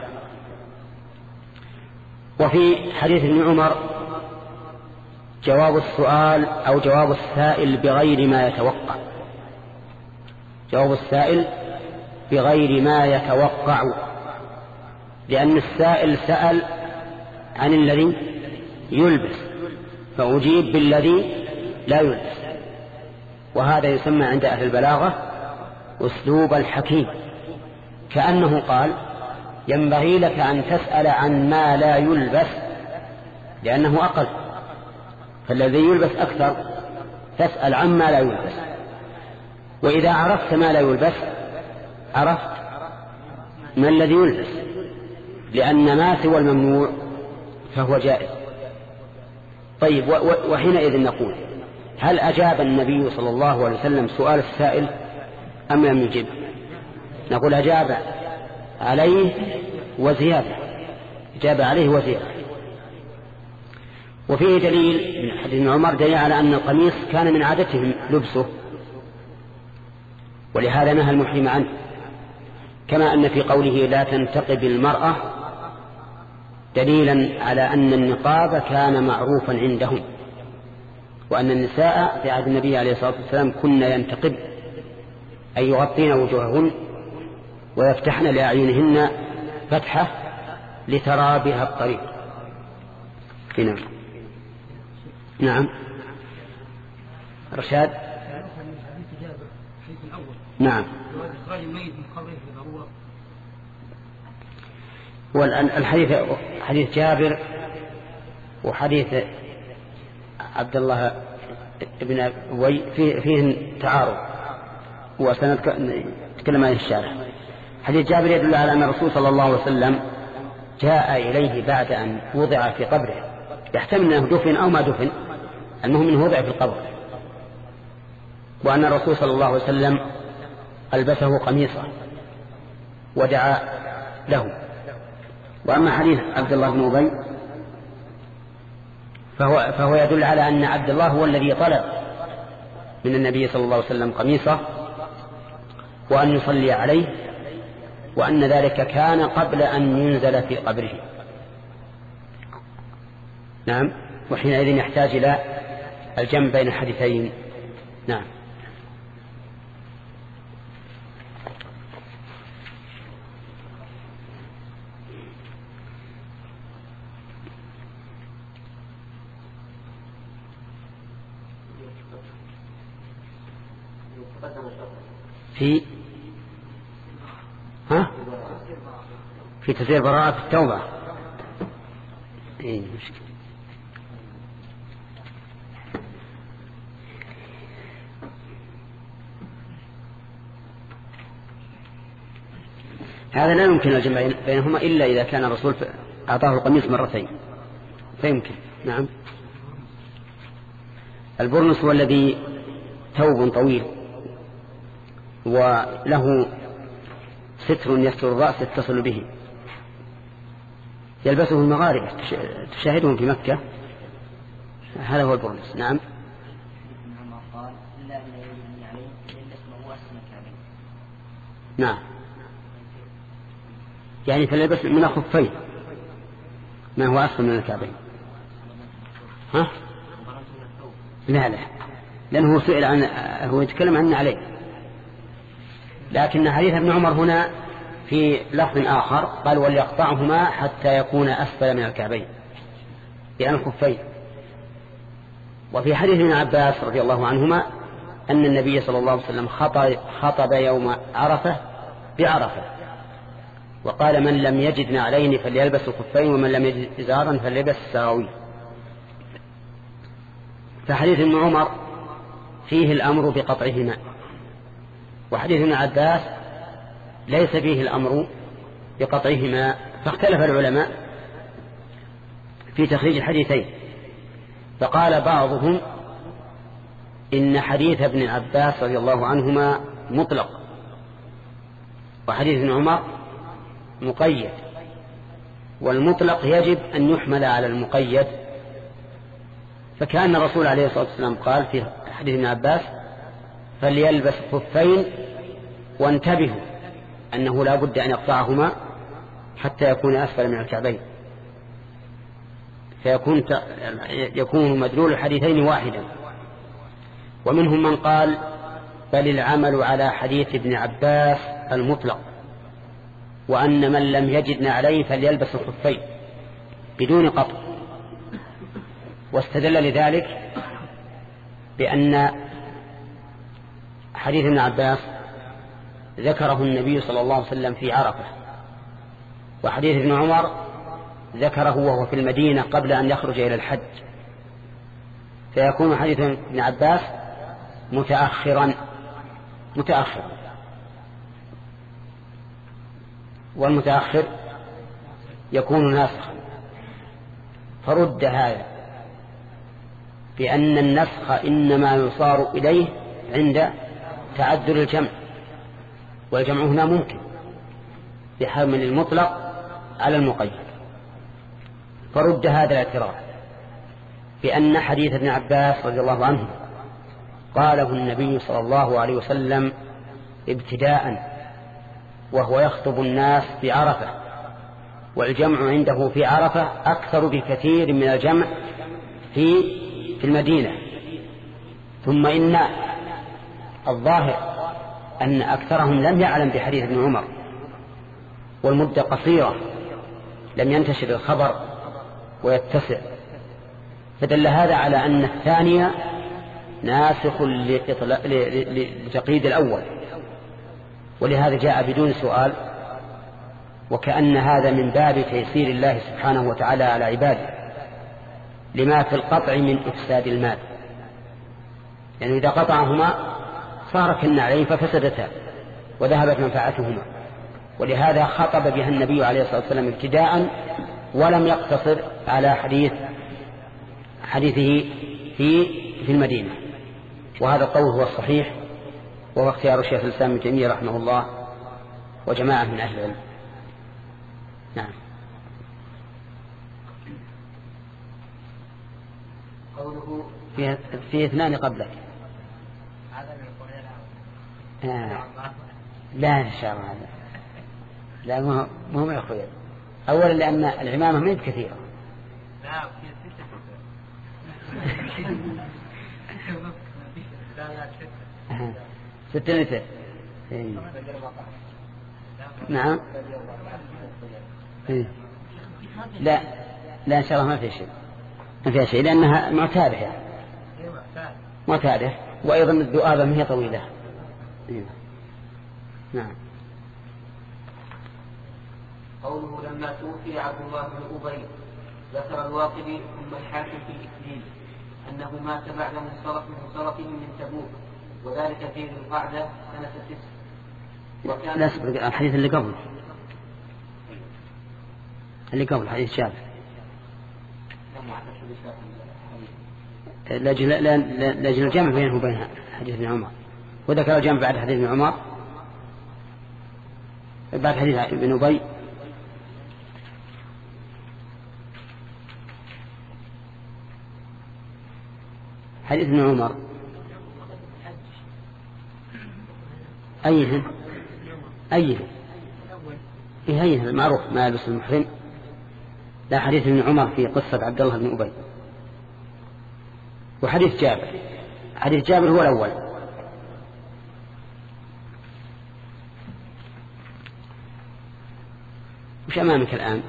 وفي حديث ابن عمر جواب السؤال أو جواب السائل بغير ما يتوقع، جواب السائل بغير ما يتوقع، لأن السائل سأل عن الذي يلبس فأجيب بالذي لا يلبس، وهذا يسمى عند أهل البلاغة أسلوب الحكيم، كأنه قال ينبغي لك أن تسأل عن ما لا يلبس لأنه أقل، فالذي يلبس أكثر تسأل عن ما لا يلبس، وإذا عرفت ما لا يلبس عرفت ما الذي يلبس، لأن ما سوى الممنوع فهو جائز. طيب وحينئذ نقول هل أجاب النبي صلى الله عليه وسلم سؤال السائل أم لم يجب؟ نقول أجاب عليه وزيادة، أجاب عليه وزيادة. وفيه دليل من حديث ابن عمر دليل على أن القميص كان من عادتهم لبسه، ولهذا نهى المحرم عنه، كما أن في قوله لا تنتقب المرأة دليلا على أن النقاب كان معروفا عندهم، وأن النساء في عهد النبي عليه الصلاة والسلام كن ينتقب أي يغطين وجوههن ويفتحن لأعينهن فتحة لترى بها الطريق. نعم نعم رشاد نعم. والحديث حديث جابر وحديث عبد الله ابن أبي فيه فيه تعارض، وسنتكلم عن الشارح. حديث جابر يدل على أن الرسول صلى الله عليه وسلم جاء إليه بعد أن وضع في قبره، يحتمل أنه دفن أو ما دفن، المهم أنه وضع في القبر، وأن الرسول صلى الله عليه وسلم ألبسه قميصا ودعا له. وأما حديث عبد الله بن أبي فهو, فهو يدل على أن عبد الله هو الذي طلب من النبي صلى الله عليه وسلم قميصه وأن يصلي عليه، وأن ذلك كان قبل أن ينزل في قبره. نعم. وحينئذ يحتاج إلى الجمع بين الحديثين. نعم. في ها في تفسير براءة التوبة. إيه مشكلة. هذا لا يمكن الجمع بينهما إلا إذا كان الرسول أعطاه القميص مرتين فيمكن. نعم. البرنس هو الذي ثوب طويل وله ستر يستر الرأس يتصل به، يلبسه المغاربة تشاهدهم في مكة، هذا هو البرنس. نعم. نعم. يعني فليلبس من الخفين ما هو أسفل من الكعبين. ها؟ لا لا، لأنه سئل عن هو يتكلم عنه عليه، لكن حديث ابن عمر هنا في لفظ آخر قال وليقطعهما حتى يكون أسفل من الكعبين يعني الخفين. وفي حديث ابن عباس رضي الله عنهما أن النبي صلى الله عليه وسلم خطب, خطب يوم عرفة بعرفة وقال من لم يجد نعلين فليلبس الخفين ومن لم يجد إزارا فليلبس السراويل. فحديث ابن عمر فيه الأمر بقطعهما، وحديث ابن عباس ليس فيه الأمر بقطعهما، فاختلف العلماء في تخريج الحديثين. فقال بعضهم إن حديث ابن عباس رضي الله عنهما مطلق وحديث ابن عمر مقيد، والمطلق يجب أن يحمل على المقيد. فكان الرسول عليه الصلاة والسلام قال في حديث ابن عباس فليلبس خفين، وانتبهوا أنه لا بد أن يقطعهما حتى يكون أسفل من الكعبين، فيكون يكون مدلول الحديثين واحدا. ومنهم من قال بل العمل على حديث ابن عباس المطلق، وأن من لم يجد نعليه فليلبس الخفين بدون قطع، واستدل لذلك بأن حديث ابن عباس ذكره النبي صلى الله عليه وسلم في عرفة، وحديث ابن عمر ذكره وهو في المدينة قبل أن يخرج إلى الحج، فيكون حديث ابن عباس متأخرا متأخرا والمتأخر يكون ناسخا. فرد هذا بأن النسخ إنما يصار إليه عند تعذر الجمع، والجمع هنا ممكن بحمل المطلق على المقيد. فرد هذا الاعتراف بأن حديث ابن عباس رضي الله عنه قاله النبي صلى الله عليه وسلم ابتداء وهو يخطب الناس في عرفة، والجمع عنده في عرفة أكثر بكثير من الجمع في في المدينة. ثم إن الظاهر أن أكثرهم لم يعلم بحديث ابن عمر، والمدة قصيرة لم ينتشر الخبر ويتسع، فدل هذا على أن الثانية ناسخ لتقييد الأول، ولهذا جاء بدون سؤال، وكأن هذا من باب تيسير الله سبحانه وتعالى على عباده لما في القطع من إفساد المال. يعني إذا قطعهما صار كالنعلين ففسدتا وذهبت منفعتهما، ولهذا خطب بها النبي عليه الصلاة والسلام ابتداء ولم يقتصر على حديث حديثه في في المدينة. وهذا القول هو الصحيح، وهو اختيار الشيخ الإسلام ابن تيمية رحمه الله وجماعة من أهل العلم. نعم. قوله في, في اثنان قبلك. آه. لا إن شاء الله هذا لا مهم مهم يا أخوي. أولا لأن العمامة ما كثيرة. لا في ستة ستة متر. نعم. لا لا إن شاء الله ما في شيء، ما فيها شيء لأنها معتادة يعني. معتادة، وأيضا الذؤابة ما هي طويلة. نعم. قوله لما توفي عبد الله بن أبي ذكر الواقدي ثم الحاكم في الإكليل أنه مات بعد منصرف منصرفه من تبوك، وذلك في ذي القعدة سنة تسع. وكان لا أصبر، الحديث اللي قبل اللي قبل حديث شافع لأجل لأجل الجمع بينه وبين حديث ابن عمر، وذكر الجمع بعد حديث ابن عمر بعد حديث ابن أبي. حديث ابن عمر أيه أيه إيه أيه معروف ما يلبس المحرم. لا، حديث ابن عمر في قصة عبد الله بن أبي. وحديث جابر، حديث جابر هو الأول. وش أمامك الآن؟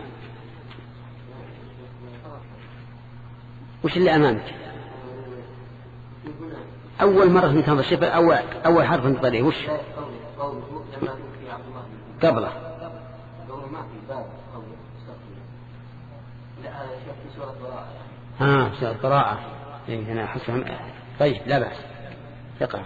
وش اللي أمامك؟ أول مرة تنتظر الشفة، أول أول حرف تنتظره وش؟ قبله. ها سورة براءة. إيه أنا أحسهم. طيب لا بأس. اقرأ.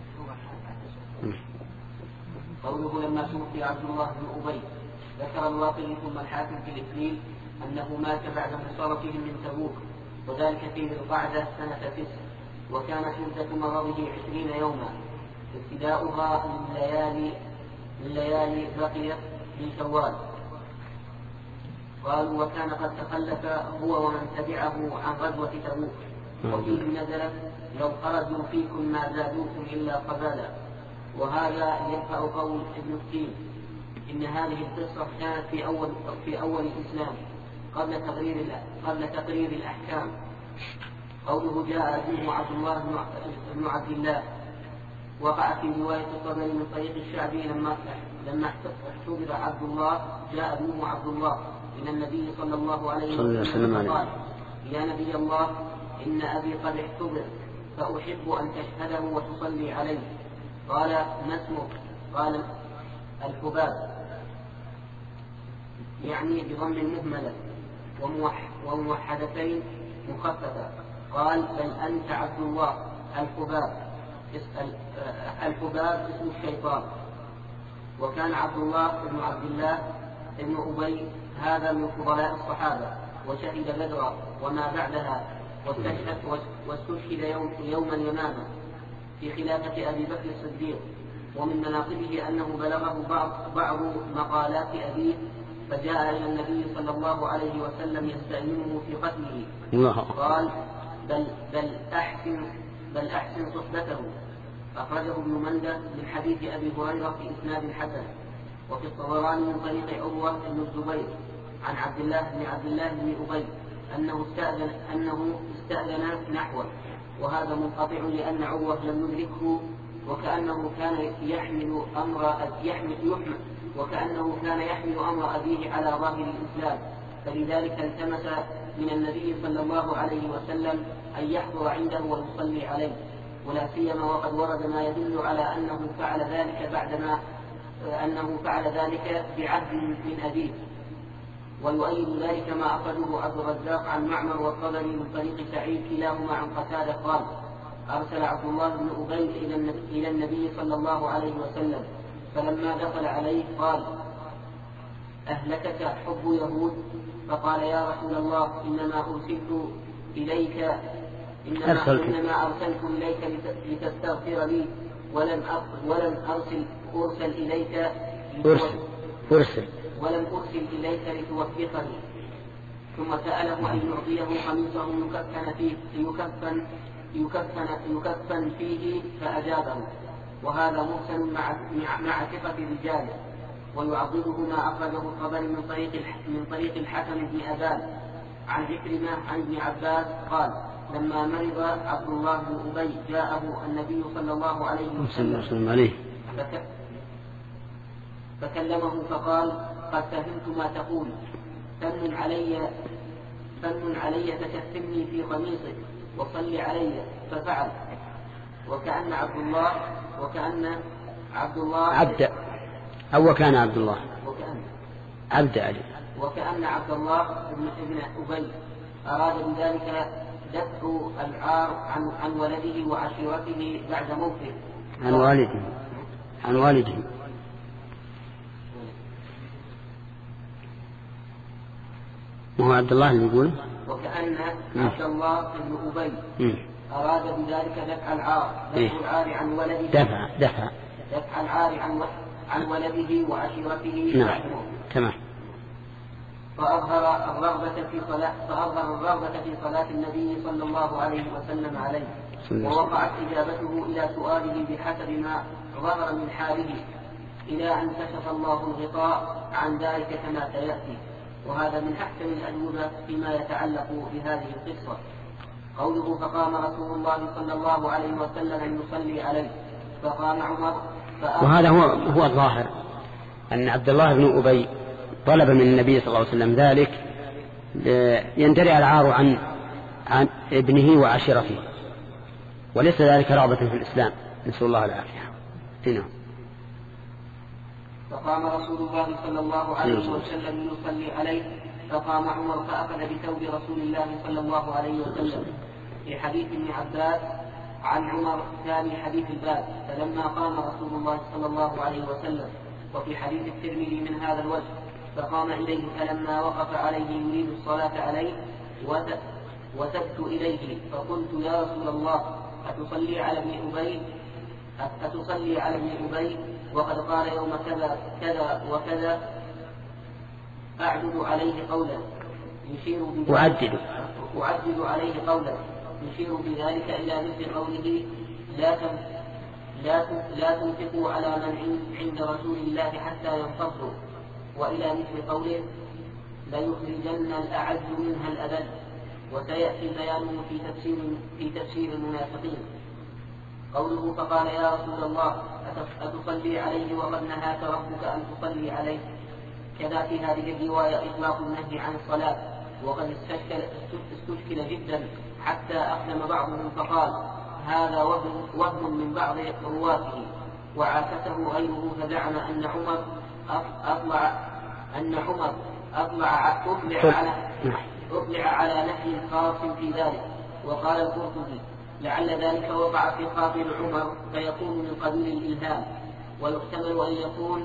قوله لما توفي عبد الله بن أبي ذكر الواقدي ثم الحاكم في الإكليل أنه مات بعد منصرفهم من تبوك، وذلك في ذي القعدة سنة تسع، وكانت مدة مرضه عشرين يوما، ابتداؤها من ليالي من ليالي بقيت في شوال. قالوا وكان قد تخلف هو ومن تبعه عن غزوة تبوك، وفيه نزلت لو خرجوا فيكم ما زادوكم إلا قبالا. وهذا يرفع قول ابن التين إن هذه القصة كانت في أول في أول الإسلام قبل تقرير قبل تقرير الأحكام. قوله جاء أبوه عبد الله بن عبد الله وقع في رواية الطبري من طريق الشعبي لما لما احتضر عبد الله جاء ابوه عبد الله إلى النبي صلى الله عليه وسلم قال يا نبي الله إن أبي قد احتضر فأحب أن تشهده وتصلي عليه. قال ما اسمك؟ قال الحباب، يعني بضم مهملة وموحدتين مخففة. قال بل أنت عبد الله. الحباب الحباب اسم الشيطان. وكان عبد الله بن عبد الله بن أبي هذا من فضلاء الصحابة، وشهد بدرا وما بعدها، واستشهد يوم يوما يماما في خلافة أبي بكر الصديق. ومن مناقبه أنه بلغه بعض, بعض مقالات أبيه فجاء إلى النبي صلى الله عليه وسلم يستأمنه في قتله. قال بل, بل, أحسن بل أحسن صحبته. أخرجه ابن مندة من حديث أبي هريرة في إسناد حسن. وفي الطبراني من طريق عروة بن الزبير عن عبد الله بن عبد الله بن أبي أنه استأذن, أنه استأذن نحوه، وهذا منقطع لأن عروة لم يدركه، وكأنه كان يحمل أمر يحمل يحمل وكأنه كان يحمل أمر أبيه على ظاهر الإسلام، فلذلك التمس من النبي صلى الله عليه وسلم أن يحضر عنده ويصلي عليه، ولا سيما وقد ورد ما يدل على أنه فعل ذلك بعدما أنه فعل ذلك بعهد من أبيه. ويؤيد ذلك ما أخرجه عبد الرزاق عن معمر والطبري من طريق سعيد كلاهما عن قتادة قال أرسل عبد الله بن أبي إلى النبي صلى الله عليه وسلم، فلما دخل عليه قال أهلكك حب يهود؟ فقال يا رسول الله إنما أرسلت إليك إنما, إنما أرسلت إليك لتستغفر لي ولم ولم أرسل أرسل إليك أرسل أرسل ولم أرسل إليك لتوفقني. ثم سأله أن يعطيه قميصه يكفن فيه يكفن يكفن يكفن فيه فأجابه. وهذا مرسل مع مع ثقة رجاله، ويعضده ما أخرجه الطبري من طريق من طريق الحكم بن أبان عن عكرمة عن ابن عباس قال: لما مرض عبد الله بن أبي جاءه النبي صلى الله عليه وسلم فكلمه فقال: قد فهمت ما تقول، فمن علي فمن علي تكفني في قميصك وصلي علي. ففعل. وكأن عبد الله وكأن عبد الله عبد أو وكان عبد الله وكأن عبد علي وكأن عبد الله بن أبي أراد بذلك دفع العار عن عن ولده وعشيرته بعد موته. عن والده عن والده وهو عبد الله اللي يقول. وكأن عبد الله بن أبي أراد بذلك دفع العار دفع العار عن ولده دفع دفع دفع العار عن عن ولده وعشيرته. نعم تمام. فأظهر الرغبة في صلاة فأظهر الرغبة في صلاة النبي صلى الله عليه وسلم عليه، ووقعت إجابته إلى سؤاله بحسب ما ظهر من حاله إلى أن كشف الله الغطاء عن ذلك كما سيأتي. وهذا من أحسن الأجوبة فيما يتعلق بهذه القصة. قوله: فقام رسول الله صلى الله عليه وسلم يصلي عليه فقام عمر. وهذا هو هو الظاهر أن عبد الله بن أبي طلب من النبي صلى الله عليه وسلم ذلك يندرع العار عن عن ابنه وعشيرته، وليس ذلك رغبة في الإسلام. نسأل الله العافية. هنا. فقام رسول الله صلى الله عليه وسلم يصلي عليه فقام عمر فأخذ بثوب رسول الله صلى الله عليه وسلم. في حديث ابن عباس عن عمر ثاني حديث الباب: فلما قام رسول الله صلى الله عليه وسلم. وفي حديث الترمذي من هذا الوجه: فقام إليه فلما وقف عليه يريد الصلاة عليه وتبت إليه فقلت: يا رسول الله، أتصلي على ابن أبي أتصلي على ابن أبي وقد قال يوم كذا كذا وكذا أعدد عليه قولا يشير أعدد أعدد عليه قولا يشير بذلك إلى مثل قوله: لا لا لا تنفقوا على من عند رسول الله حتى ينفضوا، وإلى مثل قوله: ليخرجن الأعز منها الأذل. وسيأتي بيانه في تفسير في تفسير المنافقين. قوله: فقال: يا رسول الله، أتصلي عليه وقد نهاك ربك أن تصلي عليه. كذا في هذه الرواية إطلاق النهي عن الصلاة، وقد استشكل, استشكل جدا حتى أقدم بعضهم فقال: هذا وهم, وهم من بعض رواته. وعاكسه غيره فزعم أن عمر أطلع أن عمر أطلع أطلع على أطلع على نهي خاص في ذلك. وقال القرطبي: لعل ذلك وقع في خاطر عمر فيكون من قبيل الإلهام، ويحتمل أن يكون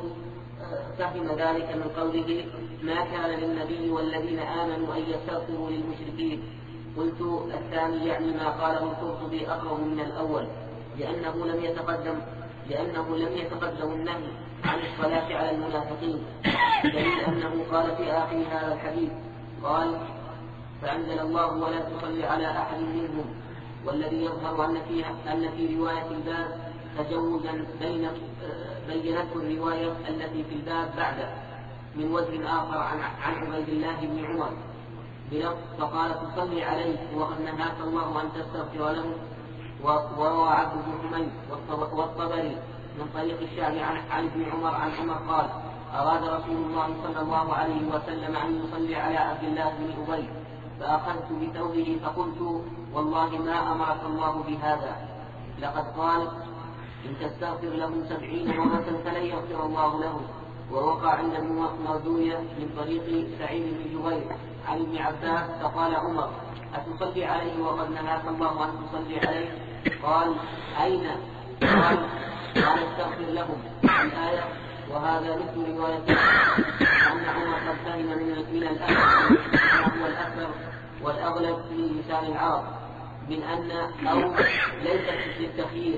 فهم ذلك من قوله: ما كان للنبي والذين آمنوا أن يستغفروا للمشركين. قلت: الثاني يعني ما قاله القرطبي أقرب من الأول، لأنه لم يتقدم لأنه لم يتقدم النهي عن الصلاة على المنافقين، دليل أنه قال في آخر هذا الحديث قال: فأنزل الله: ولا تصلي على أحد منهم. والذي يظهر أن في أن في رواية الباب تجوزا بين بينته الرواية التي في الباب بعده من وجه آخر عن عن عبيد الله بن عمر بلفظ: فقال: تصلي عليه وقد نهاك الله أن تستغفر له. وروى عبد بن حميد والطبري من طريق الشعبي عن, عن ابن عمر عن عمر قال: أراد رسول الله صلى الله عليه وسلم أن يصلي على عبد الله بن أبي، فأخذت بثوبه فقلت: والله ما أمرك الله بهذا، لقد قال: إن تستغفر له سبعين مرة فلن يغفر الله له. ووقع عند ابن مردوية من طريق سعيد بن جبير عن ابن عباس فقال عمر: أتصلي عليه وقد نهاك الله أن تصلي عليه؟ قال: أين؟ قال: قال: استغفر لهم الآية. وهذا مثل رواية أن عمر قد فهم من من الأكثر وهو الأكثر والأغلب في لسان العرب من أن أو ليست للتخيير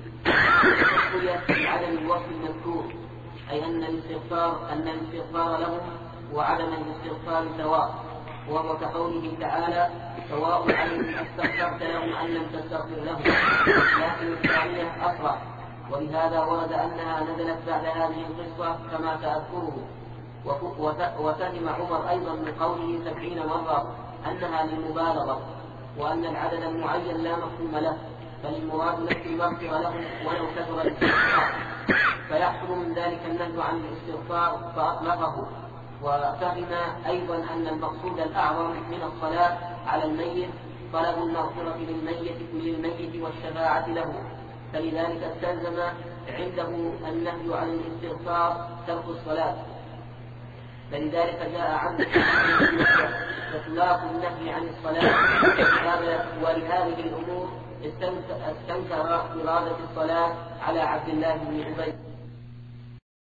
تقوية بعدم الوصف المذكور، أي أن الاستغفار أن الاستغفار لهم وعدم الاستغفار سواء، وهو كقوله تعالى سواء عليهم استغفرت لهم أن لم تستغفر لهم، لكن الثانية أصرح، ولهذا ورد أنها نزلت بعد هذه القصة كما سأذكره. وفهم عمر أيضا من قوله سبعين مرة أنها للمبالغة، وأن العدد المعين لا مفهوم له، بل المراد نفس المغفرة لهم ولو كثر الاستغفار، فيحصل من ذلك النهي عن الاستغفار فأطلقه. وفهم أيضا أن المقصود الأعظم من الصلاة على الميت طلب المغفرة للميت, للميت والشفاعة له، فلذلك استلزم عنده النهي عن الاستغفار ترك الصلاة، فلذلك جاء عنه إطلاق النهي عن الصلاة. ولهذه الأمور استنكر إرادة الصلاة على عبد الله بن عبيد